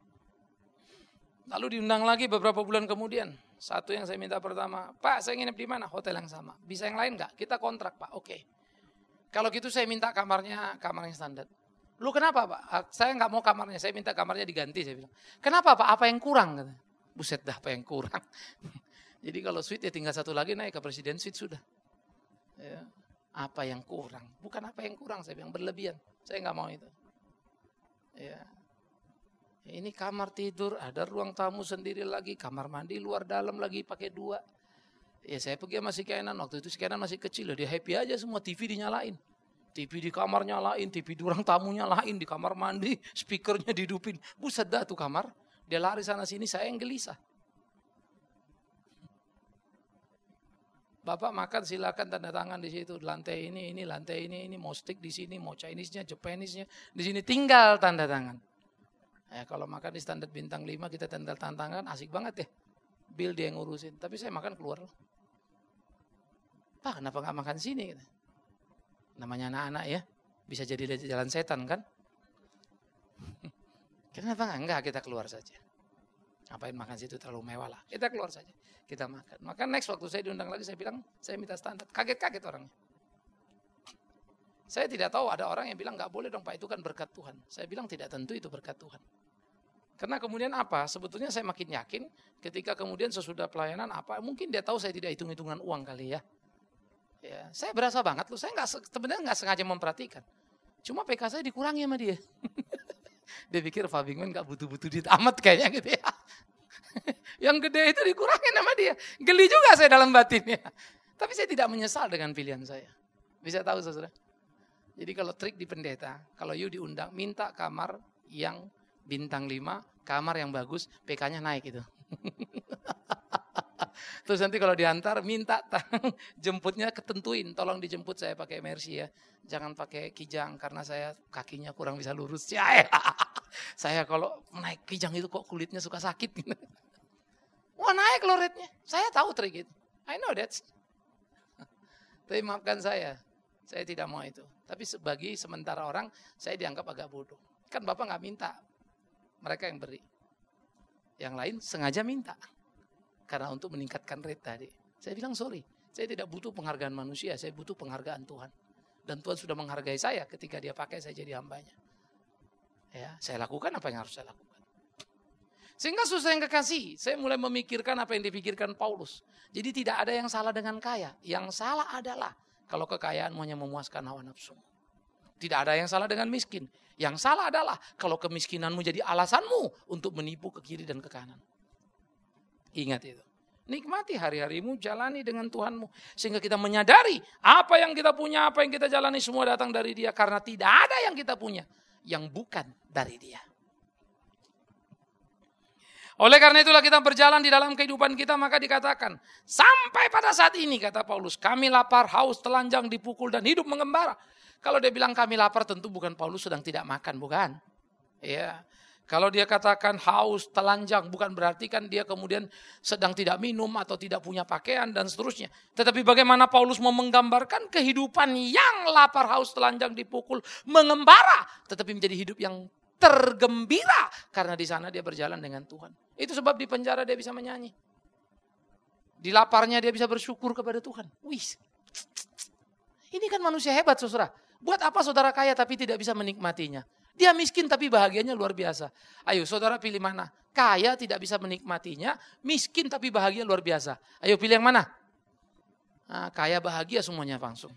Lalu diundang lagi beberapa bulan kemudian. Satu yang saya minta pertama, Pak saya nginep di mana? Hotel yang sama. Bisa yang lain enggak? Kita kontrak Pak, oke. Kalau gitu saya minta kamarnya, kamarnya standar. Lu kenapa Pak? Saya enggak mau kamarnya, saya minta kamarnya diganti. Saya bilang, kenapa Pak? Apa yang kurang? Buset dah apa yang kurang. Jadi kalau suite ya tinggal satu lagi naik ke presiden suite sudah. Ya. Apa yang kurang? Bukan apa yang kurang, saya bilang berlebihan. Saya enggak mau itu. Ya. Ini kamar tidur, ada ruang tamu sendiri lagi, kamar mandi luar dalam lagi pakai dua. Ya saya pergi sama si Kenan, waktu itu si Kenan masih kecil, dia happy aja semua, T V dinyalain. T V di kamar nyalain, T V di ruang tamu nyalain, di kamar mandi, speakernya dihidupin. Buset dah tuh kamar, dia lari sana sini, saya yang gelisah. Bapak makan silakan tanda tangan di situ, lantai ini, ini, lantai ini, ini, mau stick di sini, mau Chinese-nya, Japanese-nya, di sini tinggal tanda tangan. Ya, kalau makan di standar bintang lima kita tanda tangan asik banget ya. Bill dia yang ngurusin. Tapi saya makan keluar. Pak kenapa gak makan sini? Namanya anak-anak ya. Bisa jadi jalan setan kan. Kenapa enggak kita keluar saja. Ngapain makan situ terlalu mewah lah. Kita keluar saja. Kita makan. Maka next waktu saya diundang lagi saya bilang saya minta standar. Kaget-kaget orangnya. Saya tidak tahu ada orang yang bilang gak boleh dong Pak itu kan berkat Tuhan. Saya bilang tidak tentu itu berkat Tuhan. Karena kemudian apa? Sebetulnya saya makin yakin ketika kemudian sesudah pelayanan apa, mungkin dia tahu saya tidak hitung-hitungan uang kali ya. Ya, saya berasa banget loh, saya nggak sebenarnya nggak sengaja memperhatikan. Cuma P K saya dikurangi sama dia. Dia pikir Pak Bingman nggak butuh-butuh duit amat kayaknya gitu ya. Yang gede itu dikurangi sama dia. Geli juga saya dalam batinnya. Tapi saya tidak menyesal dengan pilihan saya. Bisa tahu saudara? Jadi kalau trik di pendeta, kalau you diundang, minta kamar yang bintang lima, kamar yang bagus, P K-nya naik itu. Terus nanti kalau diantar, minta jemputnya ketentuin, tolong dijemput saya pakai Mercy ya. Jangan pakai Kijang karena saya kakinya kurang bisa lurus. Ya, ya. Saya kalau naik Kijang itu kok kulitnya suka sakit. Wah naik loh rate-nya. Saya tahu trik itu. I know that. Tapi maafkan saya. Saya tidak mau itu. Tapi sebagai sementara orang, saya dianggap agak bodoh. Kan Bapak nggak minta. Mereka yang beri. Yang lain sengaja minta. Karena untuk meningkatkan rate tadi. Saya bilang sorry. Saya tidak butuh penghargaan manusia. Saya butuh penghargaan Tuhan. Dan Tuhan sudah menghargai saya ketika dia pakai saya jadi hambanya. Ya, saya lakukan apa yang harus saya lakukan. Sehingga susah yang kekasih. Saya mulai memikirkan apa yang dipikirkan Paulus. Jadi tidak ada yang salah dengan kaya. Yang salah adalah kalau kekayaan hanya memuaskan hawa nafsu. Tidak ada yang salah dengan miskin. Yang salah adalah kalau kemiskinanmu jadi alasanmu untuk menipu ke kiri dan ke kanan. Ingat itu. Nikmati hari-harimu, jalani dengan Tuhanmu. Sehingga kita menyadari apa yang kita punya, apa yang kita jalani semua datang dari Dia. Karena tidak ada yang kita punya yang bukan dari Dia. Oleh karena itulah kita berjalan di dalam kehidupan kita, maka dikatakan sampai pada saat ini kata Paulus, kami lapar, haus, telanjang, dipukul dan hidup mengembara. Kalau dia bilang kami lapar tentu bukan Paulus sedang tidak makan, bukan. Ya. Kalau dia katakan haus, telanjang, bukan berarti kan dia kemudian sedang tidak minum atau tidak punya pakaian dan seterusnya. Tetapi bagaimana Paulus mau menggambarkan kehidupan yang lapar, haus, telanjang, dipukul, mengembara, tetapi menjadi hidup yang tergembira karena di sana dia berjalan dengan Tuhan. Itu sebab di penjara dia bisa menyanyi. Di laparnya dia bisa bersyukur kepada Tuhan. Wih, ini kan manusia hebat saudara. Buat apa saudara kaya tapi tidak bisa menikmatinya? Dia miskin tapi bahagianya luar biasa. Ayo saudara pilih mana? Kaya tidak bisa menikmatinya, miskin tapi bahagia luar biasa. Ayo pilih yang mana? Nah, kaya bahagia semuanya langsung.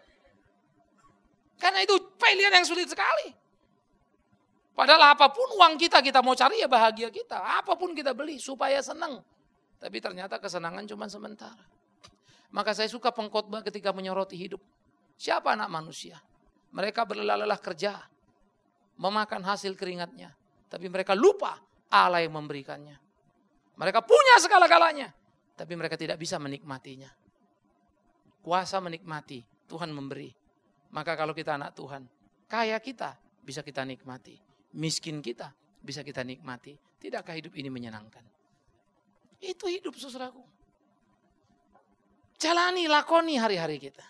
Karena itu pilihan yang sulit sekali. Padahal apapun uang kita, kita mau cari ya bahagia kita. Apapun kita beli supaya senang. Tapi ternyata kesenangan cuma sementara. Maka saya suka pengkhotbah ketika menyoroti hidup. Siapa anak manusia? Mereka berlelah-lelah kerja. Memakan hasil keringatnya. Tapi mereka lupa Allah yang memberikannya. Mereka punya segala-galanya, tapi mereka tidak bisa menikmatinya. Kuasa menikmati, Tuhan memberi. Maka kalau kita anak Tuhan, kaya kita bisa kita nikmati, miskin kita bisa kita nikmati. Tidakkah hidup ini menyenangkan? Itu hidup, saudaraku. Jalani, lakoni hari-hari kita.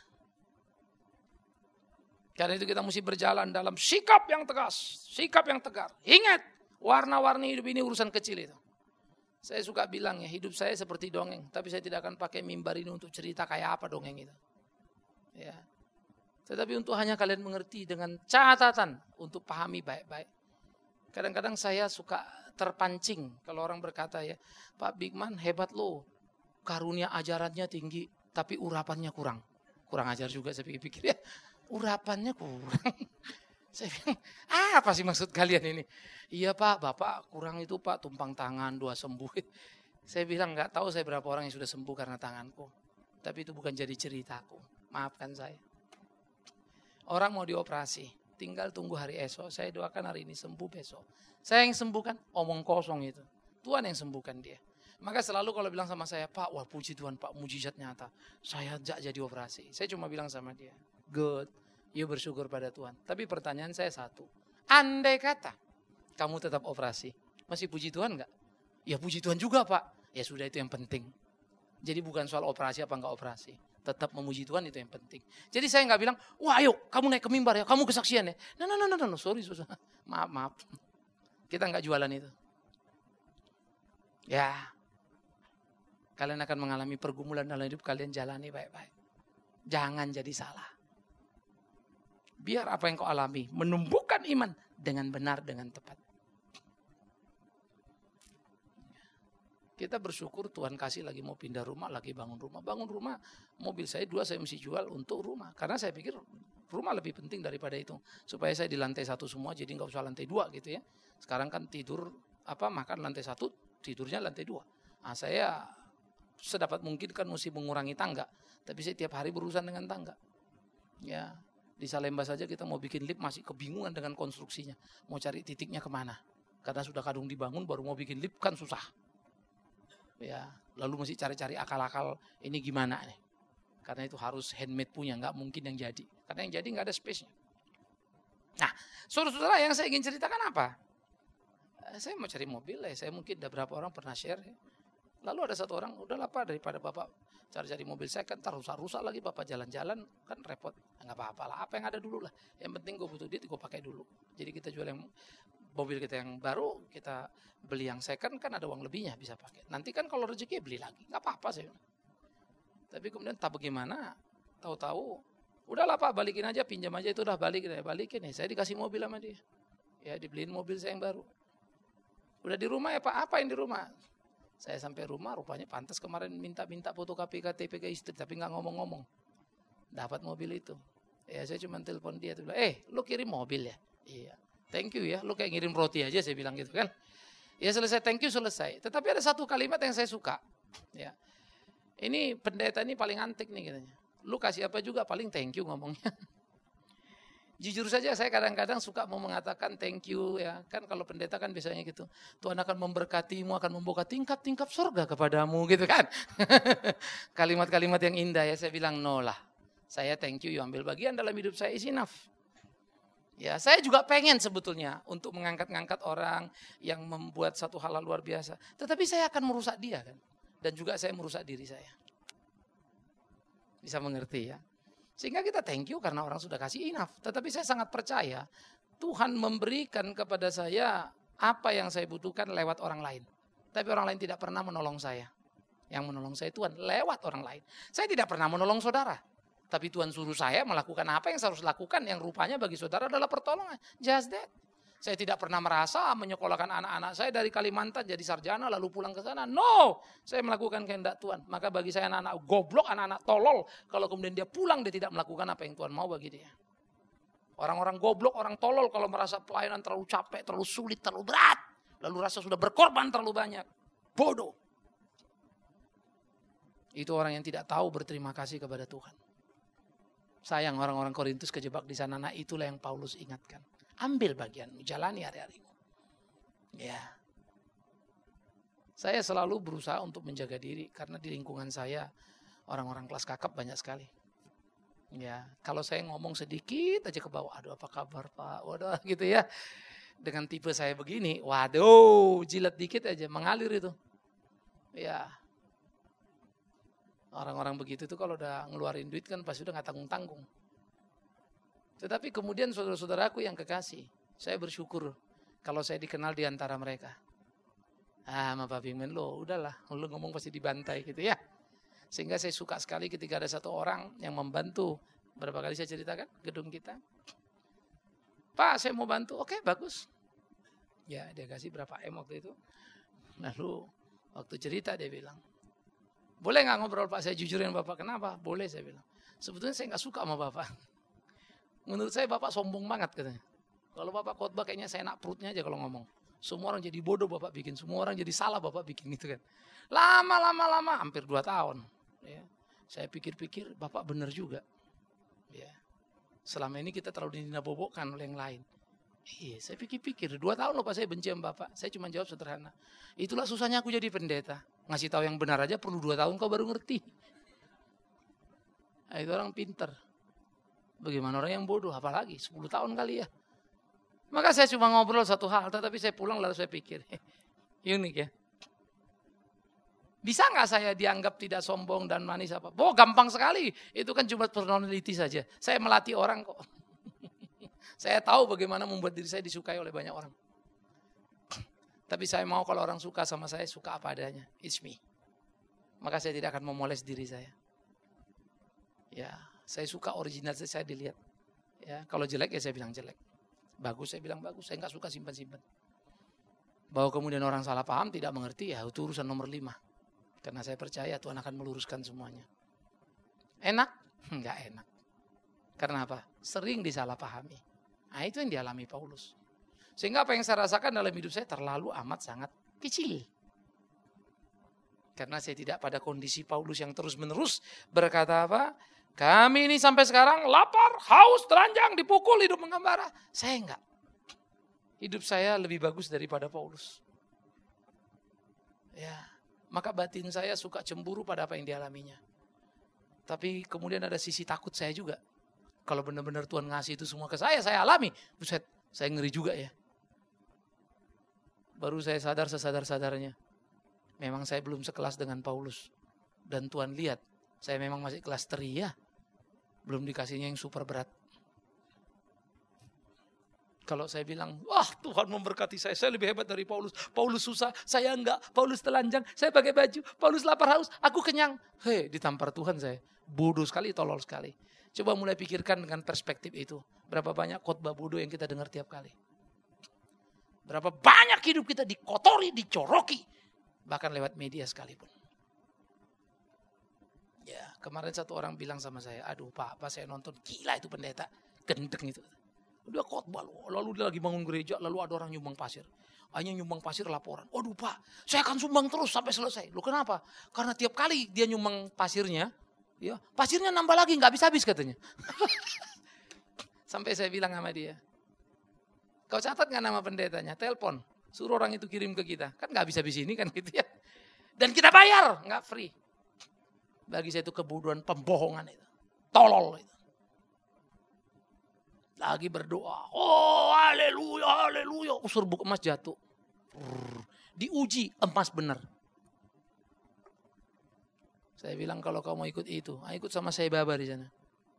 Karena itu kita mesti berjalan dalam sikap yang tegas, sikap yang tegar. Ingat, warna-warni hidup ini urusan kecil itu. Saya suka bilang ya, hidup saya seperti dongeng, tapi saya tidak akan pakai mimbar ini untuk cerita kayak apa dongeng itu. Ya. Tetapi untuk hanya kalian mengerti dengan catatan untuk pahami baik-baik. Kadang-kadang saya suka terpancing kalau orang berkata ya, Pak Bigman hebat loh, karunia ajarannya tinggi, tapi urapannya kurang. Kurang ajar juga saya pikir-pikir ya. Urapannya kurang. Saya bilang, ah, apa sih maksud kalian ini? Iya Pak, Bapak kurang itu Pak, tumpang tangan, dua sembuh. Saya bilang gak tahu saya berapa orang yang sudah sembuh karena tanganku. Tapi itu bukan jadi ceritaku. Maafkan saya. Orang mau dioperasi, tinggal tunggu hari esok. Saya doakan hari ini sembuh besok. Saya yang sembuhkan, omong kosong itu. Tuhan yang sembuhkan dia. Maka selalu kalau bilang sama saya, Pak, wah puji Tuhan Pak, mujizat nyata. Saya gak jadi operasi. Saya cuma bilang sama dia, good, you bersyukur pada Tuhan. Tapi pertanyaan saya satu, andai kata kamu tetap operasi, masih puji Tuhan gak? Ya puji Tuhan juga Pak. Ya sudah, itu yang penting. Jadi bukan soal operasi apa enggak operasi. Tetap memuji Tuhan itu yang penting. Jadi saya enggak bilang, wah ayo kamu naik ke mimbar ya, kamu kesaksian ya. No, no, no, no, no. sorry susah. Maaf, maaf. Kita enggak jualan itu. Ya, kalian akan mengalami pergumulan dalam hidup kalian, jalani baik-baik. Jangan jadi salah. Biar apa yang kau alami menumbuhkan iman dengan benar, dengan tepat. Kita bersyukur Tuhan kasih lagi mau pindah rumah, lagi bangun rumah. Bangun rumah, mobil saya dua saya mesti jual untuk rumah. Karena saya pikir rumah lebih penting daripada itu. Supaya saya di lantai satu semua, jadi nggak usah lantai dua gitu ya. Sekarang kan tidur, apa makan lantai satu, tidurnya lantai dua. Nah, saya sedapat mungkin kan mesti mengurangi tangga. Tapi saya tiap hari berurusan dengan tangga. Ya, di Salemba saja kita mau bikin lift masih kebingungan dengan konstruksinya. Mau cari titiknya kemana. Karena sudah kadung dibangun baru mau bikin lift kan susah. Ya, lalu mesti cari-cari akal-akal ini gimana nih. Karena itu harus handmade punya, nggak mungkin yang jadi. Karena yang jadi nggak ada space-nya. Nah, saudara-saudara yang saya ingin ceritakan apa? Saya mau cari mobil ya, saya mungkin udah berapa orang pernah share ya. Lalu ada satu orang, udahlah Pak, daripada Bapak cari-cari mobil saya kan rusak-rusak lagi, Bapak jalan-jalan kan repot. Nggak apa-apa lah, apa yang ada dulu lah. Yang penting gue butuh duit, gue pakai dulu. Jadi kita jual yang mobil kita yang baru, kita beli yang second kan ada uang lebihnya bisa pakai. Nanti kan kalau rezeki beli lagi, nggak apa-apa sih. Tapi kemudian tak bagaimana, tahu-tahu, udahlah Pak balikin aja, pinjam aja itu udah balikin, ya balikin ya. Saya dikasih mobil sama dia, ya dibeliin mobil saya yang baru. Udah di rumah ya Pak, apa yang di rumah? Saya sampai rumah rupanya pantas kemarin minta-minta fotokopi K T P ke istri, tapi nggak ngomong-ngomong. Dapat mobil itu. Ya saya cuma telepon dia, tuh bilang, eh lu kirim mobil ya? Iya. Thank you ya, lu kayak ngirim roti aja saya bilang gitu kan. Ya selesai, thank you selesai. Tetapi ada satu kalimat yang saya suka. Ya, ini pendeta ini paling antik nih katanya. Lu kasih apa juga paling thank you ngomongnya. Jujur saja saya kadang-kadang suka mau mengatakan thank you ya. Kan kalau pendeta kan biasanya gitu. Tuhan akan memberkatimu, akan membuka tingkap-tingkap surga kepadamu gitu kan. Kalimat-kalimat yang indah ya, saya bilang no lah. Saya thank you, you ambil bagian dalam hidup saya is enough. Ya, saya juga pengen sebetulnya untuk mengangkat-ngangkat orang yang membuat satu hal luar biasa. Tetapi saya akan merusak dia kan. Dan juga saya merusak diri saya. Bisa mengerti ya. Sehingga kita thank you karena orang sudah kasih enough. Tetapi saya sangat percaya Tuhan memberikan kepada saya apa yang saya butuhkan lewat orang lain. Tapi orang lain tidak pernah menolong saya. Yang menolong saya Tuhan lewat orang lain. Saya tidak pernah menolong saudara. Tapi Tuhan suruh saya melakukan apa yang saya harus lakukan yang rupanya bagi saudara adalah pertolongan. Just that. Saya tidak pernah merasa menyekolahkan anak-anak saya dari Kalimantan jadi sarjana lalu pulang ke sana. No, saya melakukan kehendak Tuhan. Maka bagi saya anak-anak goblok, anak-anak tolol. Kalau kemudian dia pulang dia tidak melakukan apa yang Tuhan mau bagi dia. Orang-orang goblok, orang tolol kalau merasa pelayanan terlalu capek, terlalu sulit, terlalu berat. Lalu rasa sudah berkorban terlalu banyak. Bodoh. Itu orang yang tidak tahu berterima kasih kepada Tuhan. Sayang orang-orang Korintus kejebak di sana. Nah itulah yang Paulus ingatkan. Ambil bagianmu, jalani hari-harimu. Ya. Saya selalu berusaha untuk menjaga diri karena di lingkungan saya orang-orang kelas kakap banyak sekali. Ya, kalau saya ngomong sedikit aja ke bawah, aduh apa kabar Pak, waduh gitu ya. Dengan tipe saya begini, waduh jilat dikit aja mengalir itu. Ya, orang-orang begitu tuh kalau udah ngeluarin duit kan pasti udah gak tanggung-tanggung. Tetapi kemudian saudara-saudaraku yang kekasih, saya bersyukur kalau saya dikenal di antara mereka. Ah, sama Pak Bingmen lo, udahlah, lo ngomong pasti dibantai gitu ya. Sehingga saya suka sekali ketika ada satu orang yang membantu. Berapa kali saya ceritakan gedung kita. Pak, saya mau bantu. Oke, bagus. Ya, dia kasih berapa M waktu itu. Lalu waktu cerita dia bilang, boleh gak ngobrol Pak, saya jujurin Bapak. Kenapa? Boleh, saya bilang. Sebetulnya saya gak suka sama Bapak. Menurut saya Bapak sombong banget katanya. Kalau Bapak khotbah kayaknya saya enak perutnya aja kalau ngomong. Semua orang jadi bodoh Bapak bikin, semua orang jadi salah Bapak bikin gitu kan. Lama-lama lama hampir dua tahun. Ya. Saya pikir-pikir Bapak benar juga. Ya. Selama ini kita terlalu dinabobokkan oleh yang lain. Iya, saya pikir-pikir dua tahun loh Pak saya benci sama Bapak. Saya cuma jawab sederhana. Itulah susahnya aku jadi pendeta. Ngasih tahu yang benar aja perlu dua tahun kau baru ngerti. Nah, itu orang pinter. Bagaimana orang yang bodoh, apalagi sepuluh tahun kali ya. Maka saya cuma ngobrol satu hal, tetapi saya pulang lalu saya pikir, unik ya. Bisa nggak saya dianggap tidak sombong dan manis apa? Oh gampang sekali, itu kan cuma personality saja. Saya melatih orang kok. Saya tahu bagaimana membuat diri saya disukai oleh banyak orang. Tapi saya mau kalau orang suka sama saya, suka apa adanya. It's me. Maka saya tidak akan memoles diri saya. Ya, saya suka original saya dilihat. Ya, kalau jelek ya saya bilang jelek. Bagus, saya bilang bagus. Saya nggak suka simpan-simpan. Bahwa kemudian orang salah paham, tidak mengerti, ya itu urusan nomor lima. Karena saya percaya Tuhan akan meluruskan semuanya. Enak? Nggak enak. Karena apa? Sering disalahpahami. Nah itu yang dialami Paulus. Sehingga apa yang saya rasakan dalam hidup saya terlalu amat sangat kecil. Karena saya tidak pada kondisi Paulus yang terus-menerus berkata apa? Kami ini sampai sekarang lapar, haus, telanjang, dipukul, hidup mengembara. Saya enggak. Hidup saya lebih bagus daripada Paulus. Ya, maka batin saya suka cemburu pada apa yang dialaminya. Tapi kemudian ada sisi takut saya juga. Kalau benar-benar Tuhan ngasih itu semua ke saya, saya alami. Buset, saya ngeri juga ya. Baru saya sadar sesadar-sadarnya. Memang saya belum sekelas dengan Paulus. Dan Tuhan lihat, saya memang masih kelas teria. Belum dikasihnya yang super berat. Kalau saya bilang, wah Tuhan memberkati saya, saya lebih hebat dari Paulus. Paulus susah, saya enggak. Paulus telanjang, saya pakai baju. Paulus lapar haus, aku kenyang. Hei, ditampar Tuhan saya. Bodoh sekali, tolol sekali. Coba mulai pikirkan dengan perspektif itu. Berapa banyak khotbah bodoh yang kita dengar tiap kali. Berapa banyak hidup kita dikotori, dicoroki. Bahkan lewat media sekalipun. Ya, kemarin satu orang bilang sama saya, aduh Pak, apa saya nonton, gila itu pendeta, gendeng itu. Udah khotbah, lalu dia lagi bangun gereja, lalu ada orang nyumbang pasir. Hanya nyumbang pasir laporan, waduh Pak, saya akan sumbang terus sampai selesai. Loh kenapa? Karena tiap kali dia nyumbang pasirnya, ya pasirnya nambah lagi, nggak habis-habis katanya. Sampai saya bilang sama dia, kau catat nggak nama pendetanya? Telepon, suruh orang itu kirim ke kita. Kan nggak habis-habis ini kan gitu ya. Dan kita bayar, nggak free. Bagi saya itu kebodohan, pembohongan itu. Tolol itu. Lagi berdoa. Oh haleluya, haleluya. Oh, serbuk emas jatuh. Diuji emas benar. Saya bilang kalau kau mau ikut itu, ikut sama saya Baba di sana.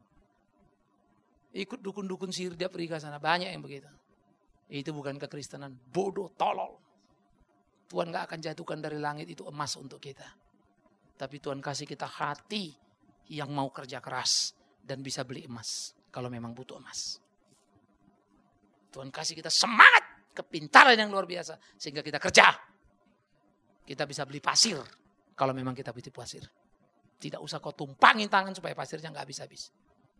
Ikut dukun-dukun sihir di Afrika sana. Banyak yang begitu. Itu bukan kekristenan. Bodoh, tolol. Tuhan gak akan jatuhkan dari langit itu emas untuk kita. Tapi Tuhan kasih kita hati yang mau kerja keras dan bisa beli emas kalau memang butuh emas. Tuhan kasih kita semangat, kepintaran yang luar biasa sehingga kita kerja. Kita bisa beli pasir kalau memang kita butuh pasir. Tidak usah kau tumpangin tangan supaya pasirnya nggak habis-habis.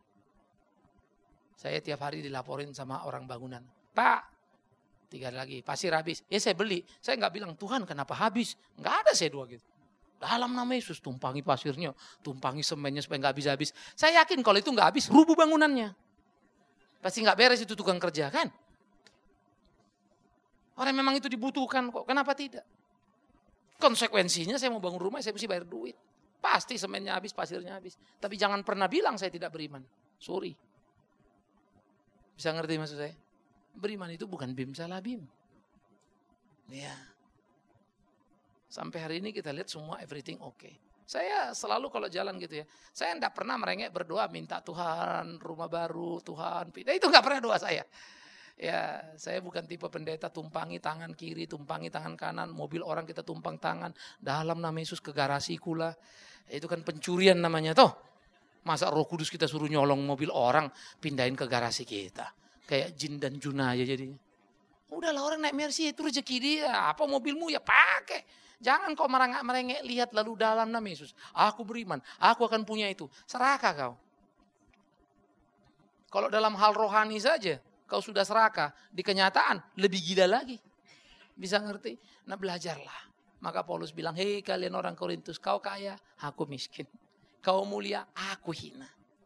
Saya tiap hari dilaporin sama orang bangunan. Pak, tiga lagi pasir habis. Ya saya beli. Saya nggak bilang Tuhan kenapa habis. Nggak ada saya dua gitu. Dalam nama Yesus tumpangi pasirnya, tumpangi semennya supaya nggak habis-habis. Saya yakin kalau itu nggak habis, rubuh bangunannya. Pasti nggak beres itu tukang kerja kan? Orang memang itu dibutuhkan kok, kenapa tidak? Konsekuensinya saya mau bangun rumah, saya mesti bayar duit. Pasti semennya habis, pasirnya habis. Tapi jangan pernah bilang saya tidak beriman. Sorry. Bisa ngerti maksud saya? Beriman itu bukan bim salah bim. Ya. Sampai hari ini kita lihat semua everything oke. Okay. Saya selalu kalau jalan gitu ya, saya enggak pernah merengek berdoa minta Tuhan rumah baru, Tuhan pindah. Itu enggak pernah doa saya. Ya, saya bukan tipe pendeta tumpangi tangan kiri, tumpangi tangan kanan, mobil orang kita tumpang tangan, dalam nama Yesus ke garasiku lah. Itu kan pencurian namanya toh. Masa Roh Kudus kita suruh nyolong mobil orang, pindahin ke garasi kita. Kayak jin dan juna aja jadinya. Udahlah orang naik Mercy itu rezeki dia, apa mobilmu ya pakai. Jangan kau merengek-merengek lihat lalu dalam nama Yesus. Aku beriman, aku akan punya itu. Serakah kau. Kalau dalam hal rohani saja, kau sudah serakah, di kenyataan lebih gila lagi. Bisa ngerti? Nah belajarlah. Maka Paulus bilang, hei kalian orang Korintus, kau kaya, aku miskin. Kau mulia, aku hina.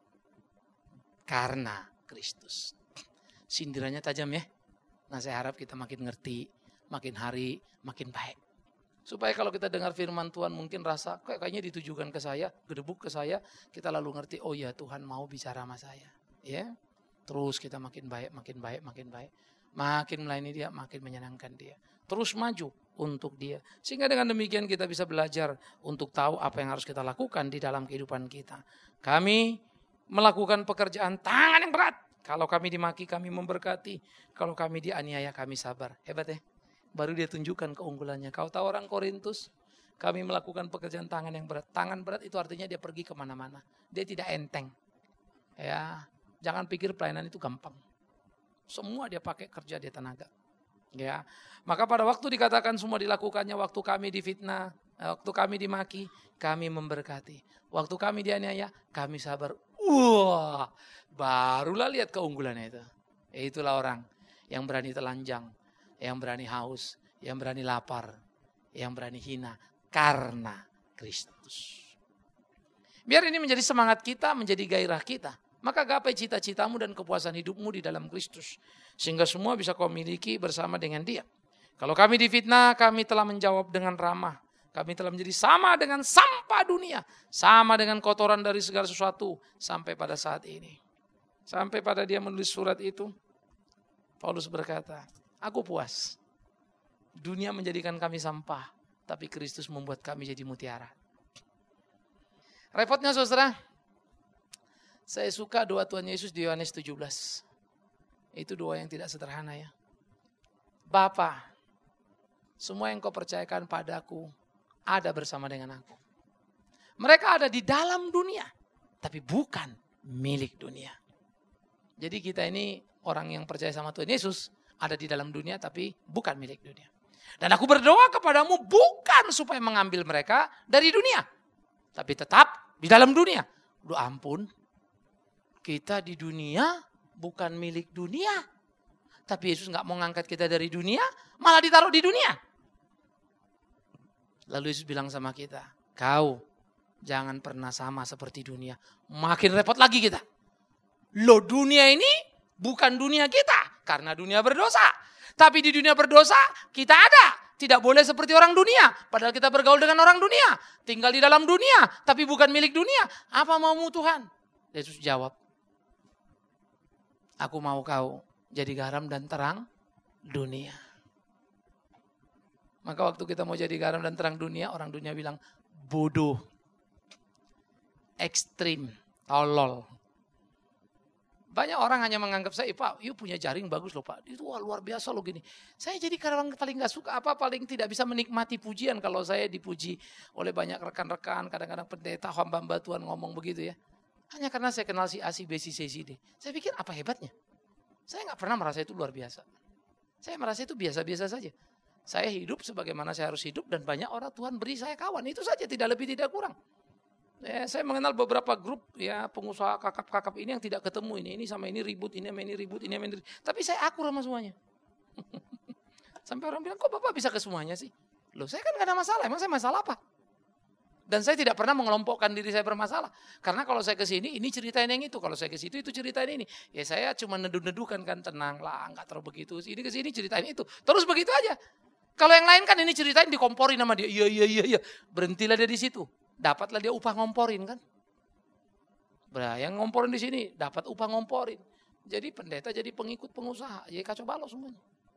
Karena Kristus. Sindirannya tajam ya. Nah saya harap kita makin ngerti, makin hari, makin baik. Supaya kalau kita dengar firman Tuhan mungkin rasa kayaknya ditujukan ke saya, gedebuk ke saya, kita lalu ngerti, oh ya Tuhan mau bicara sama saya. Ya. Terus kita makin baik, makin baik, makin baik. Makin melayani dia, makin menyenangkan dia. Terus maju untuk dia. Sehingga dengan demikian kita bisa belajar untuk tahu apa yang harus kita lakukan di dalam kehidupan kita. Kami melakukan pekerjaan tangan yang berat. Kalau kami dimaki, kami memberkati. Kalau kami dianiaya, kami sabar. Hebat ya? Baru dia tunjukkan keunggulannya. Kau tahu orang Korintus? Kami melakukan pekerjaan tangan yang berat. Tangan berat itu artinya dia pergi kemana-mana. Dia tidak enteng. Ya, jangan pikir pelayanan itu gampang. Semua dia pakai kerja, dia tenaga. Ya, maka pada waktu dikatakan semua dilakukannya, waktu kami difitnah, waktu kami dimaki, kami memberkati. Waktu kami dianiaya, kami sabar. Wah, barulah lihat keunggulannya itu. Itulah orang yang berani telanjang, yang berani haus, yang berani lapar, yang berani hina karena Kristus. Biar ini menjadi semangat kita, menjadi gairah kita. Maka gapai cita-citamu dan kepuasan hidupmu di dalam Kristus. Sehingga semua bisa kau miliki bersama dengan dia. Kalau kami difitnah, kami telah menjawab dengan ramah. Kami telah menjadi sama dengan sampah dunia. Sama dengan kotoran dari segala sesuatu. Sampai pada saat ini. Sampai pada dia menulis surat itu. Paulus berkata, aku puas. Dunia menjadikan kami sampah. Tapi Kristus membuat kami jadi mutiara. Repotnya saudara. Saya suka doa Tuhan Yesus di Yohanes tujuh belas. Itu doa yang tidak sederhana ya. Bapa, semua yang kau percayakan padaku ada bersama dengan aku. Mereka ada di dalam dunia, tapi bukan milik dunia. Jadi kita ini orang yang percaya sama Tuhan Yesus ada di dalam dunia tapi bukan milik dunia. Dan aku berdoa kepadamu bukan supaya mengambil mereka dari dunia, tapi tetap di dalam dunia. Duh ampun. Kita di dunia bukan milik dunia. Tapi Yesus gak mau ngangkat kita dari dunia, malah ditaruh di dunia. Lalu Yesus bilang sama kita, kau jangan pernah sama seperti dunia. Makin repot lagi kita. Loh dunia ini bukan dunia kita, karena dunia berdosa. Tapi di dunia berdosa kita ada. Tidak boleh seperti orang dunia, padahal kita bergaul dengan orang dunia. Tinggal di dalam dunia, tapi bukan milik dunia. Apa maumu Tuhan? Yesus jawab, aku mau kau jadi garam dan terang dunia. Maka waktu kita mau jadi garam dan terang dunia, orang dunia bilang bodoh, ekstrim, tolol. Banyak orang hanya menganggap saya, Pak, you punya jaring bagus loh Pak. Itu wah, luar biasa loh gini. Saya jadi orang paling gak suka apa, paling tidak bisa menikmati pujian kalau saya dipuji oleh banyak rekan-rekan, kadang-kadang pendeta, hamba-hamba Tuhan ngomong begitu ya. Hanya karena saya kenal si A, si B, si C, si D. Saya pikir apa hebatnya? Saya gak pernah merasa itu luar biasa. Saya merasa itu biasa-biasa saja. Saya hidup sebagaimana saya harus hidup dan banyak orang Tuhan beri saya kawan. Itu saja, tidak lebih tidak kurang. Ya, saya mengenal beberapa grup ya pengusaha kakap-kakap ini yang tidak ketemu ini. Ini sama ini ribut, ini sama ini ribut, ini sama ini ribut. Tapi saya akur sama semuanya. Sampai orang bilang, kok Bapak bisa ke semuanya sih? Loh saya kan gak ada masalah, emang saya masalah apa? Dan saya tidak pernah mengelompokkan diri saya bermasalah. Karena kalau saya ke sini, ini ceritain yang itu. Kalau saya ke situ, itu ceritain ini. Ya saya cuma neduh-neduhkan kan, tenang lah, gak terlalu begitu. Ini ke sini ceritain itu. Terus begitu aja. Kalau yang lain kan ini ceritain dikomporin sama dia. Iya, iya, iya, iya. Berhentilah dia di situ. Dapatlah dia upah ngomporin kan. Nah, yang ngomporin di sini dapat upah ngomporin. Jadi pendeta jadi pengikut pengusaha. Jadi kacau balau semuanya.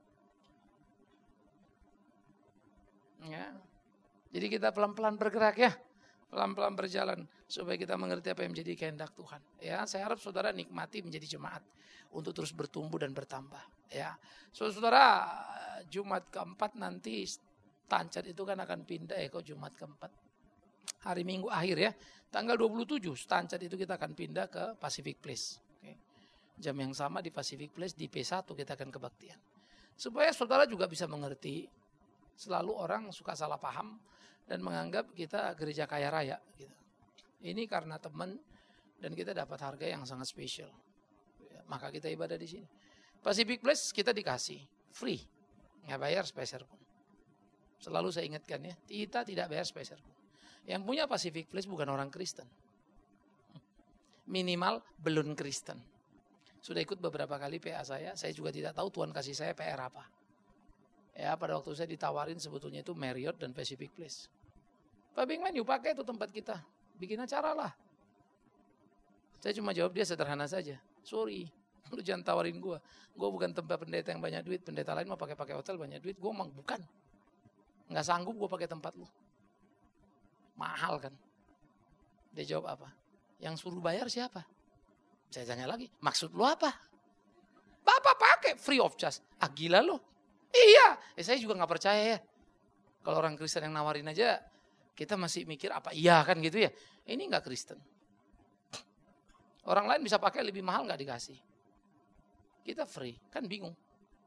Ya. Jadi kita pelan-pelan bergerak ya. Pelan-pelan berjalan supaya kita mengerti apa yang menjadi kehendak Tuhan. Ya, saya harap saudara nikmati menjadi jemaat untuk terus bertumbuh dan bertambah. Ya, saudara, Jumat keempat nanti Stanchart itu kan akan pindah. Eh, kok Jumat keempat? Hari Minggu akhir ya, tanggal dua puluh tujuh Stanchart itu kita akan pindah ke Pacific Place. Oke. Jam yang sama di Pacific Place di P satu kita akan kebaktian. Supaya saudara juga bisa mengerti. Selalu orang suka salah paham dan menganggap kita gereja kaya raya gitu. Ini karena teman dan kita dapat harga yang sangat spesial. Maka kita ibadah di sini. Pacific Place kita dikasih free, nggak bayar sepeser pun. Selalu saya ingatkan ya, kita tidak bayar sepeser pun. Yang punya Pacific Place bukan orang Kristen, minimal belum Kristen. Sudah ikut beberapa kali P A saya, saya juga tidak tahu Tuhan kasih saya P R apa. Ya, pada waktu saya ditawarin sebetulnya itu Marriott dan Pacific Place. Pak Bingman, yuk pakai itu tempat kita. Bikin acara lah. Saya cuma jawab dia sederhana saja. Sorry, lu jangan tawarin gue. Gue bukan tempat pendeta yang banyak duit. Pendeta lain mau pakai-pakai hotel banyak duit. Gue emang bukan. Nggak sanggup gue pakai tempat lu. Mahal kan. Dia jawab apa? Yang suruh bayar siapa? Saya tanya lagi, maksud lu apa? Bapak pakai free of charge. Ah gila lo. Iya, eh, saya juga nggak percaya ya. Kalau orang Kristen yang nawarin aja, kita masih mikir apa iya kan gitu ya. Ini nggak Kristen. Orang lain bisa pakai lebih mahal nggak dikasih. Kita free, kan bingung.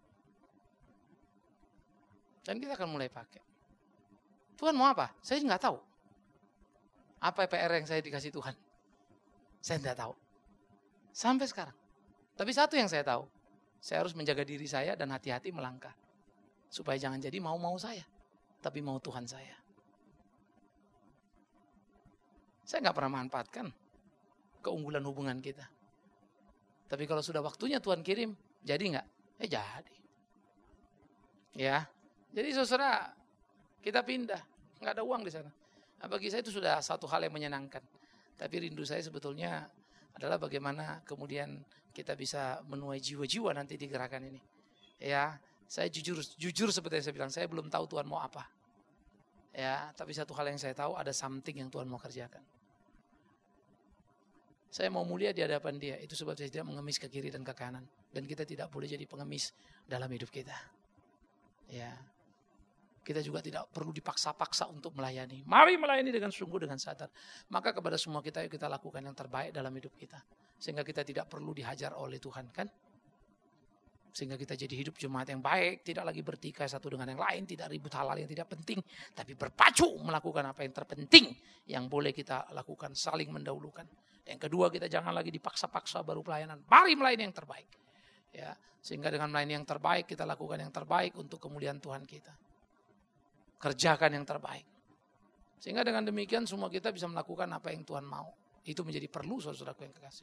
Dan kita akan mulai pakai. Tuhan mau apa? Saya nggak tahu. Apa P R yang saya dikasih Tuhan? Saya nggak tahu. Sampai sekarang. Tapi satu yang saya tahu, saya harus menjaga diri saya dan hati-hati melangkah. Supaya jangan jadi mau-mau saya, tapi mau Tuhan saya. Saya nggak pernah manfaatkan keunggulan hubungan kita. Tapi kalau sudah waktunya Tuhan kirim, jadi nggak? Eh jadi. Ya, jadi saudara kita pindah, nggak ada uang di sana. Nah, bagi saya itu sudah satu hal yang menyenangkan. Tapi rindu saya sebetulnya adalah bagaimana kemudian kita bisa menuai jiwa-jiwa nanti di gerakan ini. Ya, saya jujur, jujur seperti yang saya bilang, saya belum tahu Tuhan mau apa. Ya, tapi satu hal yang saya tahu ada something yang Tuhan mau kerjakan. Saya mau mulia di hadapan Dia, itu sebab saya tidak mengemis ke kiri dan ke kanan. Dan kita tidak boleh jadi pengemis dalam hidup kita. Ya, kita juga tidak perlu dipaksa-paksa untuk melayani. Mari melayani dengan sungguh, dengan sadar. Maka kepada semua kita, yuk kita lakukan yang terbaik dalam hidup kita. Sehingga kita tidak perlu dihajar oleh Tuhan, kan? Sehingga kita jadi hidup jemaat yang baik, tidak lagi bertikai satu dengan yang lain, tidak ribut hal-hal yang tidak penting, tapi berpacu melakukan apa yang terpenting yang boleh kita lakukan, saling mendahulukan. Yang kedua, kita jangan lagi dipaksa-paksa baru pelayanan, mari melayani yang terbaik. Ya, sehingga dengan melayani yang terbaik kita lakukan yang terbaik untuk kemuliaan Tuhan kita. Kerjakan yang terbaik. Sehingga dengan demikian semua kita bisa melakukan apa yang Tuhan mau. Itu menjadi perlu saudaraku yang kekasih.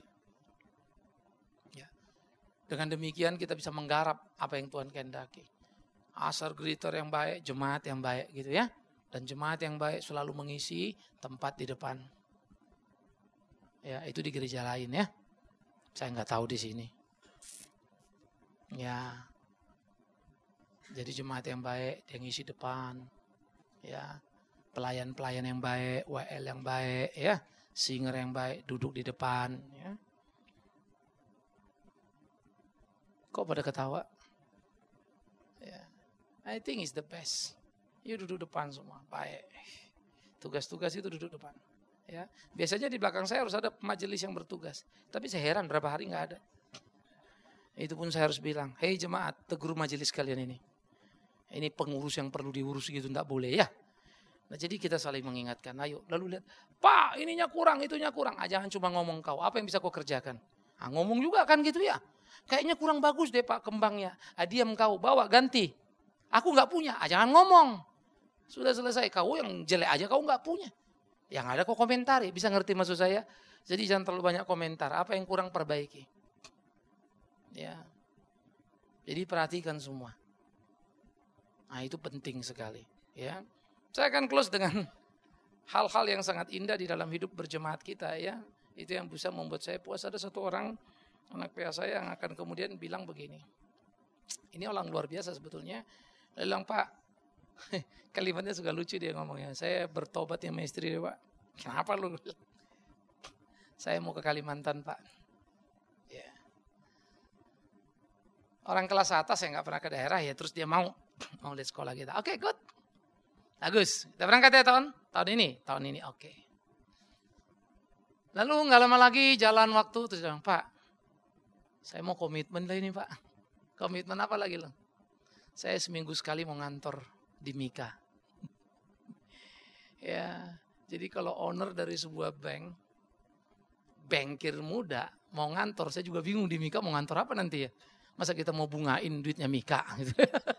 Dengan demikian kita bisa menggarap apa yang Tuhan kehendaki. Asar greeter yang baik, jemaat yang baik gitu ya. Dan jemaat yang baik selalu mengisi tempat di depan. Ya, itu di gereja lain ya. Saya nggak tahu di sini. Ya. Jadi jemaat yang baik yang ngisi depan. Ya. Pelayan-pelayan yang baik, W L yang baik ya. Singer yang baik duduk di depan ya. Kok pada ketawa? Ya, I think it's the best. You duduk depan semua, baik. Tugas-tugas itu duduk depan. Ya, biasanya di belakang saya harus ada majelis yang bertugas. Tapi saya heran berapa hari nggak ada. Itu pun saya harus bilang, hei jemaat, tegur majelis kalian ini. Ini pengurus yang perlu diurus gitu, nggak boleh ya. Nah jadi kita saling mengingatkan, ayo lalu lihat, Pak ininya kurang, itunya kurang. Ah, jangan cuma ngomong kau, apa yang bisa kau kerjakan? Ah, ngomong juga kan gitu ya. Kayaknya kurang bagus deh Pak kembangnya. Ah, diam kau, bawa ganti. Aku nggak punya, ah, jangan ngomong. Sudah selesai, kau yang jelek aja kau nggak punya. Yang ada kau komentari, bisa ngerti maksud saya? Jadi jangan terlalu banyak komentar, apa yang kurang perbaiki. Ya. Jadi perhatikan semua. Nah, itu penting sekali, ya. Saya akan close dengan hal-hal yang sangat indah di dalam hidup berjemaat kita, ya. Itu yang bisa membuat saya puas. Ada satu orang anak P A saya yang akan kemudian bilang begini. Ini orang luar biasa sebetulnya. Dia bilang, Pak, kalimatnya juga lucu dia ngomongnya. Saya bertobat sama istri dia, Pak. Kenapa lu? Saya mau ke Kalimantan, Pak. Ya. Orang kelas atas yang nggak pernah ke daerah ya, terus dia mau mau lihat sekolah kita. Oke, okay, good. Bagus. Kita berangkat ya tahun tahun ini, tahun ini oke. Okay. Lalu nggak lama lagi jalan waktu terus bilang, Pak, saya mau komitmen lah ini, Pak. Komitmen apa lagi lo? Saya seminggu sekali mau ngantor di Mika. Ya, jadi kalau owner dari sebuah bank, bankir muda mau ngantor, saya juga bingung di Mika mau ngantor apa nanti ya. Masa kita mau bungain duitnya Mika gitu.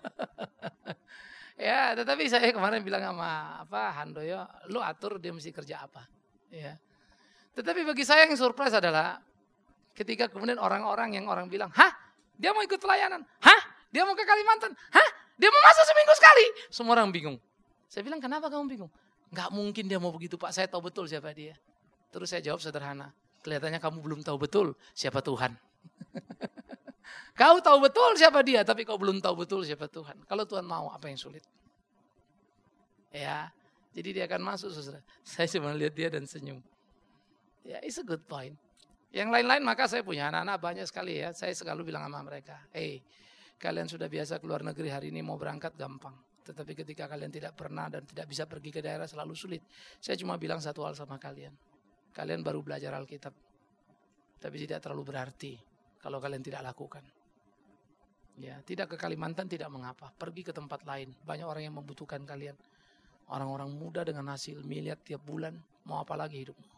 Ya, tetapi saya kemarin bilang sama apa Handoyo, lu atur dia mesti kerja apa. Ya. Tetapi bagi saya yang surprise adalah ketika kemudian orang-orang yang orang bilang, hah? Dia mau ikut pelayanan? Hah? Dia mau ke Kalimantan? Hah? Dia mau masuk seminggu sekali? Semua orang bingung. Saya bilang, kenapa kamu bingung? Gak mungkin dia mau begitu, Pak. Saya tahu betul siapa dia. Terus saya jawab sederhana. Kelihatannya kamu belum tahu betul siapa Tuhan. Kau tahu betul siapa dia, tapi kau belum tahu betul siapa Tuhan. Kalau Tuhan mau, apa yang sulit? Ya, jadi dia akan masuk, saudara. Saya cuma lihat dia dan senyum. Ya, it's a good point. Yang lain-lain maka saya punya anak-anak banyak sekali ya. Saya selalu bilang sama mereka, hey, kalian sudah biasa keluar negeri hari ini mau berangkat gampang. Tetapi ketika kalian tidak pernah dan tidak bisa pergi ke daerah selalu sulit. Saya cuma bilang satu hal sama kalian. Kalian baru belajar Alkitab. Tapi tidak terlalu berarti kalau kalian tidak lakukan. Ya, tidak ke Kalimantan tidak mengapa. Pergi ke tempat lain. Banyak orang yang membutuhkan kalian. Orang-orang muda dengan hasil miliar tiap bulan. Mau apa lagi hidupmu?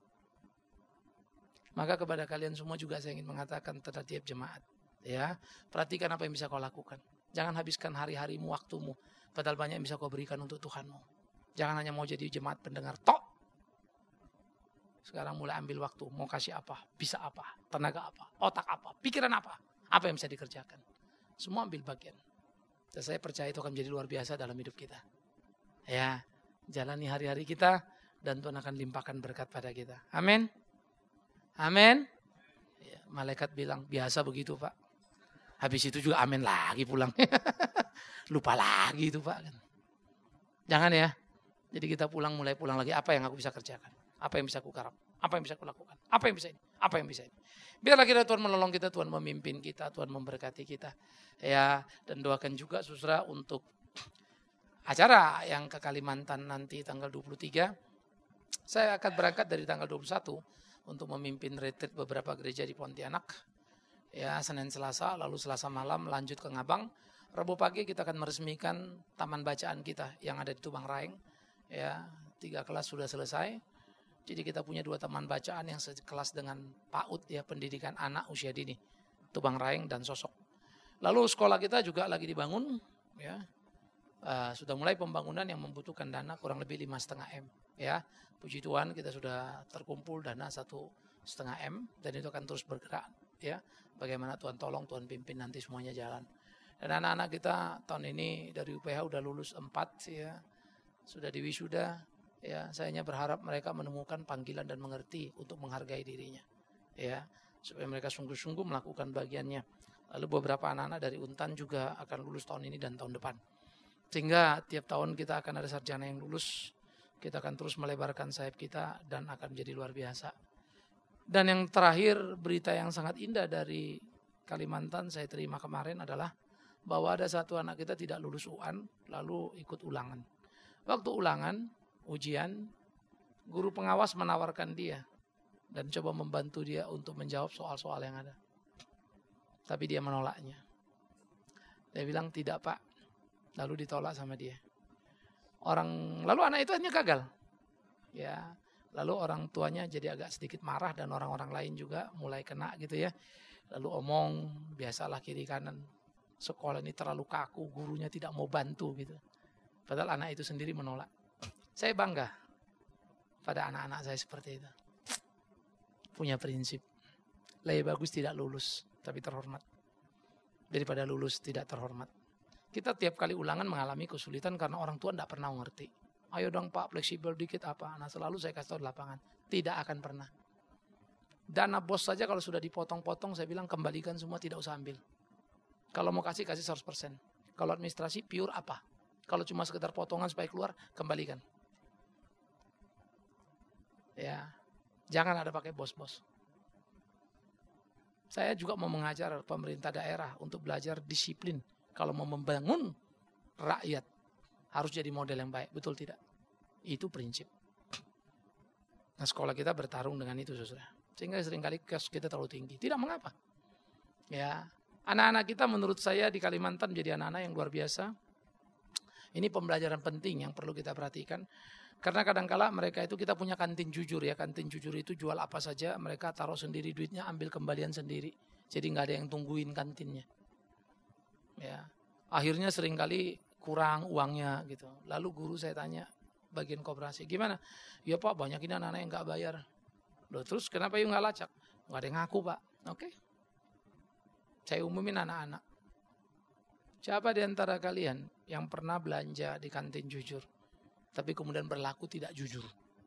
Maka kepada kalian semua juga saya ingin mengatakan terhadap tiap jemaat. Ya, perhatikan apa yang bisa kau lakukan. Jangan habiskan hari-harimu, waktumu. Padahal banyak yang bisa kau berikan untuk Tuhanmu. Jangan hanya mau jadi jemaat pendengar tok. Sekarang mulai ambil waktu. Mau kasih apa? Bisa apa? Tenaga apa? Otak apa? Pikiran apa? Apa yang bisa dikerjakan? Semua ambil bagian. Dan saya percaya itu akan menjadi luar biasa dalam hidup kita. Ya, jalani hari-hari kita dan Tuhan akan limpahkan berkat pada kita. Amin. Amin. Ya, malaikat bilang, biasa begitu Pak. Habis itu juga amin lagi pulang. Lupa lagi itu Pak. Jangan ya. Jadi kita pulang, mulai pulang lagi. Apa yang aku bisa kerjakan? Apa yang bisa aku garap? Apa yang bisa aku lakukan? Apa yang bisa ini? Apa yang bisa ini? Biarlah kita Tuhan menolong kita, Tuhan memimpin kita, Tuhan memberkati kita. Ya, dan doakan juga saudara untuk acara yang ke Kalimantan nanti tanggal dua puluh tiga. Saya akan berangkat dari tanggal dua puluh satu untuk memimpin retreat beberapa gereja di Pontianak. Ya, Senin Selasa, lalu Selasa malam lanjut ke Ngabang. Rabu pagi kita akan meresmikan taman bacaan kita yang ada di Tubang Raeng. Ya, tiga kelas sudah selesai. Jadi kita punya dua taman bacaan yang sekelas dengan PAUD ya, pendidikan anak usia dini, Tubang Raeng dan Sosok. Lalu sekolah kita juga lagi dibangun, ya uh, sudah mulai pembangunan yang membutuhkan dana kurang lebih lima koma lima M. Ya, puji Tuhan kita sudah terkumpul dana satu koma lima M dan itu akan terus bergerak. Ya, bagaimana Tuhan tolong, Tuhan pimpin nanti semuanya jalan. Dan anak-anak kita tahun ini dari U P H udah lulus empat ya, sudah diwisuda. Ya, saya hanya berharap mereka menemukan panggilan dan mengerti untuk menghargai dirinya. Ya, supaya mereka sungguh-sungguh melakukan bagiannya. Lalu beberapa anak-anak dari Untan juga akan lulus tahun ini dan tahun depan. Sehingga tiap tahun kita akan ada sarjana yang lulus. Kita akan terus melebarkan sayap kita dan akan menjadi luar biasa. Dan yang terakhir, berita yang sangat indah dari Kalimantan saya terima kemarin adalah bahwa ada satu anak kita tidak lulus U A N lalu ikut ulangan. Waktu ulangan ujian, guru pengawas menawarkan dia dan coba membantu dia untuk menjawab soal-soal yang ada. Tapi dia menolaknya. Dia bilang tidak Pak, lalu ditolak sama dia. Orang lalu anak itu hanya gagal. Ya, lalu orang tuanya jadi agak sedikit marah dan orang-orang lain juga mulai kena gitu ya. Lalu omong, biasalah kiri kanan. Sekolah ini terlalu kaku, gurunya tidak mau bantu gitu. Padahal anak itu sendiri menolak. Saya bangga pada anak-anak saya seperti itu. Punya prinsip. Lebih bagus tidak lulus, tapi terhormat. Daripada lulus tidak terhormat. Kita tiap kali ulangan mengalami kesulitan karena orang tua tidak pernah ngerti. Ayo dong Pak, fleksibel dikit apa. Nah selalu saya kasih tahu di lapangan. Tidak akan pernah. Dana bos saja kalau sudah dipotong-potong, saya bilang kembalikan semua, tidak usah ambil. Kalau mau kasih, kasih seratus persen. Kalau administrasi, pure apa? Kalau cuma sekedar potongan supaya keluar, kembalikan. Ya, jangan ada pakai bos-bos. Saya juga mau mengajar pemerintah daerah untuk belajar disiplin. Kalau mau membangun rakyat, harus jadi model yang baik, betul tidak? Itu prinsip. Nah sekolah kita bertarung dengan itu saudara. Sehingga seringkali cost kita terlalu tinggi. Tidak mengapa. Ya, anak-anak kita menurut saya di Kalimantan menjadi anak-anak yang luar biasa. Ini pembelajaran penting yang perlu kita perhatikan. Karena kadangkala mereka itu kita punya kantin jujur ya. Kantin jujur itu jual apa saja, mereka taruh sendiri duitnya, ambil kembalian sendiri. Jadi nggak ada yang tungguin kantinnya. Ya, akhirnya seringkali kurang uangnya gitu. Lalu guru saya tanya bagian koperasi, gimana? Ya Pak, banyak ini anak-anak yang nggak bayar. Loh, terus kenapa you nggak lacak? Nggak ada yang ngaku Pak. Oke, saya umumin anak-anak. Siapa di antara kalian yang pernah belanja di kantin jujur, tapi kemudian berlaku tidak jujur?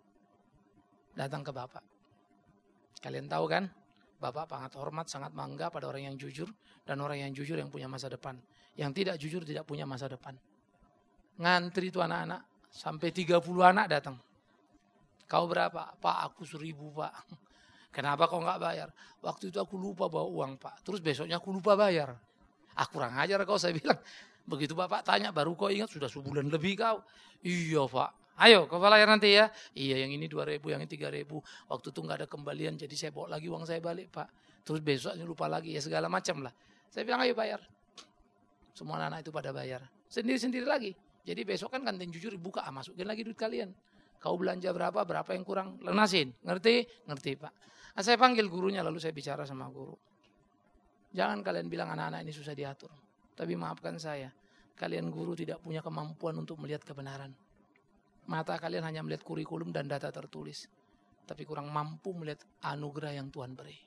Datang ke Bapak. Kalian tahu kan? Bapak sangat hormat, sangat bangga pada orang yang jujur. Dan orang yang jujur yang punya masa depan. Yang tidak jujur tidak punya masa depan. Ngantri itu anak-anak. Sampai tiga puluh anak datang. Kau berapa? Pak, aku seribu Pak. Kenapa kau nggak bayar? Waktu itu aku lupa bawa uang Pak. Terus besoknya aku lupa bayar. Ah kurang ajar kau, saya bilang. Begitu Bapak tanya, baru kau ingat sudah sebulan lebih kau. Iya Pak. Ayo kau bayar nanti ya. Iya yang ini dua ribu, yang ini tiga ribu. Waktu itu nggak ada kembalian, jadi saya bawa lagi uang saya balik Pak. Terus besoknya lupa lagi, ya segala macam lah. Saya bilang ayo bayar. Semua anak itu pada bayar. Sendiri-sendiri lagi. Jadi besok kan kantin jujur dibuka, ah, masukin lagi duit kalian. Kau belanja berapa, berapa yang kurang, lunasin. Ngerti? Ngerti Pak. Nah, saya panggil gurunya, lalu saya bicara sama guru. Jangan kalian bilang anak-anak ini susah diatur. Tapi maafkan saya, kalian guru tidak punya kemampuan untuk melihat kebenaran. Mata kalian hanya melihat kurikulum dan data tertulis. Tapi kurang mampu melihat anugerah yang Tuhan beri.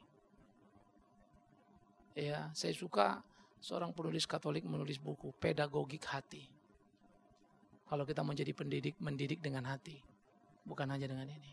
Ya, saya suka seorang penulis Katolik menulis buku, Pedagogik Hati. Kalau kita menjadi pendidik, mendidik dengan hati. Bukan hanya dengan ini.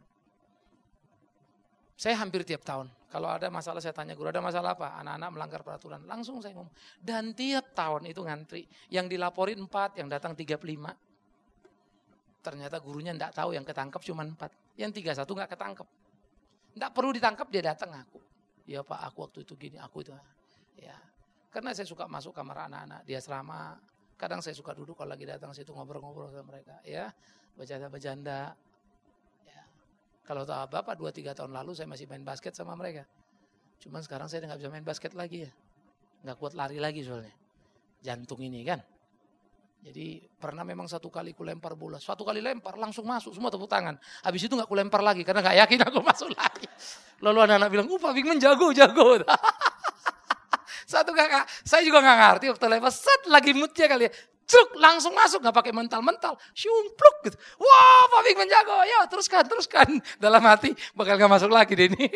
Saya hampir tiap tahun, kalau ada masalah saya tanya guru, ada masalah apa? Anak-anak melanggar peraturan. Langsung saya ngomong. Dan tiap tahun itu ngantri. Yang dilaporin empat, yang datang tiga puluh lima. Ternyata gurunya enggak tahu, yang ketangkep cuma empat. Yang tiga puluh satu enggak ketangkep. Enggak perlu ditangkap, dia datang aku. Ya Pak, aku waktu itu gini, aku itu. Ya. Karena saya suka masuk kamar anak-anak di asrama. Kadang saya suka duduk kalau lagi datang situ ngobrol-ngobrol sama mereka. Ya, bercanda-bercanda. Ya. Kalau tahu Bapak dua tiga tahun lalu saya masih main basket sama mereka. Cuman sekarang saya enggak bisa main basket lagi ya. Enggak kuat lari lagi soalnya. Jantung ini kan. Jadi pernah memang satu kali ku lempar bola, satu kali lempar langsung masuk, semua tepuk tangan. Habis itu nggak ku lempar lagi karena nggak yakin aku masuk lagi. Lalu anak-anak bilang, "Uh, Pak Bigman jago, jago." Satu kakak, saya juga nggak ngerti waktu lempar, set lagi moodnya kali ya, cuk langsung masuk, nggak pakai mental-mental, syumpluk gitu. Wah, Pak Bigman jago, ya teruskan, teruskan. Dalam hati bakal nggak masuk lagi deh ini.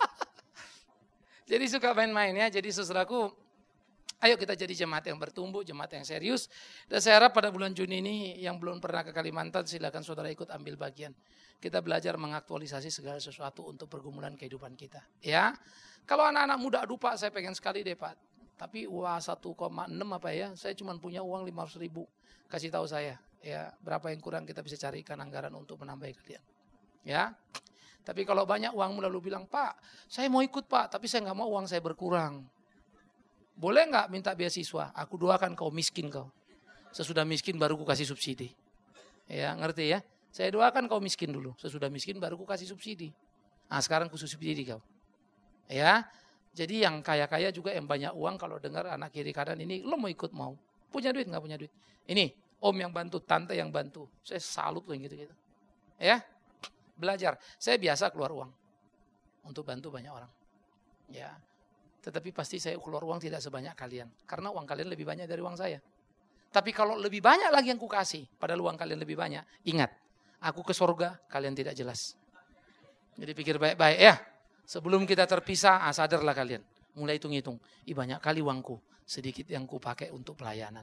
Jadi suka main-main ya. Jadi saudaraku, ayo kita jadi jemaat yang bertumbuh, jemaat yang serius. Dan saya harap pada bulan Juni ini yang belum pernah ke Kalimantan, silakan saudara ikut ambil bagian. Kita belajar mengaktualisasi segala sesuatu untuk pergumulan kehidupan kita. Ya, kalau anak-anak muda, aduh Pak, saya pengen sekali deh Pak. Tapi uang satu koma enam apa ya, saya cuma punya uang lima ratus ribu. Kasih tahu saya, ya berapa yang kurang kita bisa carikan anggaran untuk menambahi kalian. Ya, tapi kalau banyak uangmu lalu bilang, Pak, saya mau ikut Pak, tapi saya nggak mau uang saya berkurang. Boleh nggak minta beasiswa? Aku doakan kau miskin kau. Sesudah miskin baru ku kasih subsidi. Ya ngerti ya? Saya doakan kau miskin dulu. Sesudah miskin baru ku kasih subsidi. Nah sekarang ku subsidi kau. Ya. Jadi yang kaya-kaya juga yang banyak uang kalau dengar anak kiri kanan ini, lo mau ikut mau? Punya duit nggak punya duit? Ini om yang bantu, tante yang bantu. Saya salut loh gitu-gitu. Ya. Belajar. Saya biasa keluar uang untuk bantu banyak orang. Ya. Tetapi pasti saya keluar uang tidak sebanyak kalian. Karena uang kalian lebih banyak dari uang saya. Tapi kalau lebih banyak lagi yang ku kasih, padahal uang kalian lebih banyak, ingat, aku ke surga, kalian tidak jelas. Jadi pikir baik-baik ya. Sebelum kita terpisah, ah, sadarlah kalian. Mulai hitung-hitung. Ih banyak kali uangku, sedikit yang ku pakai untuk pelayanan.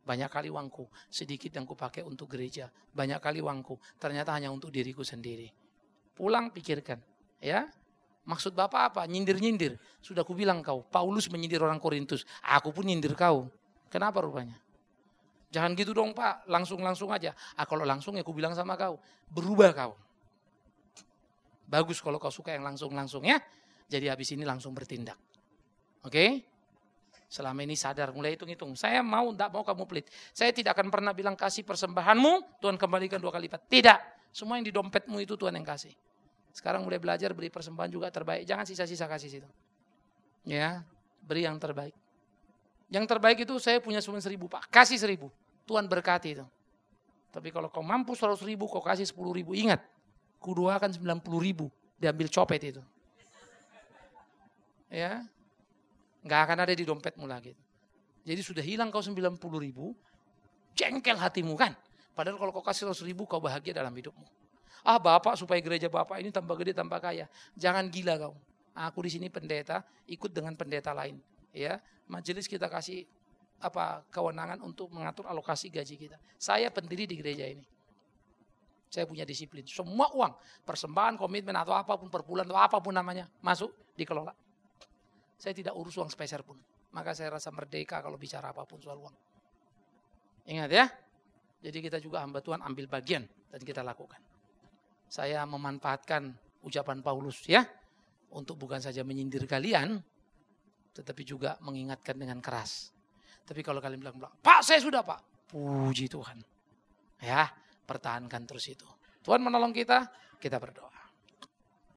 Banyak kali uangku, sedikit yang kupakai untuk gereja. Banyak kali uangku, ternyata hanya untuk diriku sendiri. Pulang pikirkan, ya. Maksud Bapak apa? Nyindir-nyindir. Sudah kubilang kau, Paulus menyindir orang Korintus. Aku pun nyindir kau. Kenapa rupanya? Jangan gitu dong Pak, langsung-langsung aja. Ah, kalau langsung ya kubilang sama kau, berubah kau. Bagus kalau kau suka yang langsung-langsung ya. Jadi habis ini langsung bertindak. Oke? Okay? Selama ini sadar, mulai hitung-hitung. Saya mau, tidak mau kamu pelit. Saya tidak akan pernah bilang kasih persembahanmu, Tuhan kembalikan dua kali lipat. Tidak. Semua yang di dompetmu itu Tuhan yang kasih. Sekarang mulai belajar beri persembahan juga terbaik. Jangan sisa-sisa kasih situ. Ya, beri yang terbaik. Yang terbaik itu saya punya cuma seribu Pak. Kasih seribu. Tuhan berkati itu. Tapi kalau kau mampu seratus ribu, kau kasih sepuluh ribu. Ingat, kudua akan sembilan puluh ribu. Diambil copet itu. Ya. Nggak akan ada di dompetmu lagi. Jadi sudah hilang kau sembilan puluh ribu, jengkel hatimu kan. Padahal kalau kau kasih seratus ribu, kau bahagia dalam hidupmu. Ah Bapak supaya gereja Bapak ini tambah gede, tambah kaya. Jangan gila kau. Aku di sini pendeta, ikut dengan pendeta lain. Ya, majelis kita kasih apa kewenangan untuk mengatur alokasi gaji kita. Saya pendiri di gereja ini. Saya punya disiplin. Semua uang, persembahan, komitmen atau apapun per bulan atau apapun namanya, masuk dikelola. Saya tidak urus uang sepeser pun. Maka saya rasa merdeka kalau bicara apapun soal uang. Ingat ya. Jadi kita juga hamba Tuhan ambil bagian dan kita lakukan. Saya memanfaatkan ucapan Paulus ya. Untuk bukan saja menyindir kalian. Tetapi juga mengingatkan dengan keras. Tapi kalau kalian bilang, Pak saya sudah Pak. Puji Tuhan. Ya, pertahankan terus itu. Tuhan menolong kita, kita berdoa.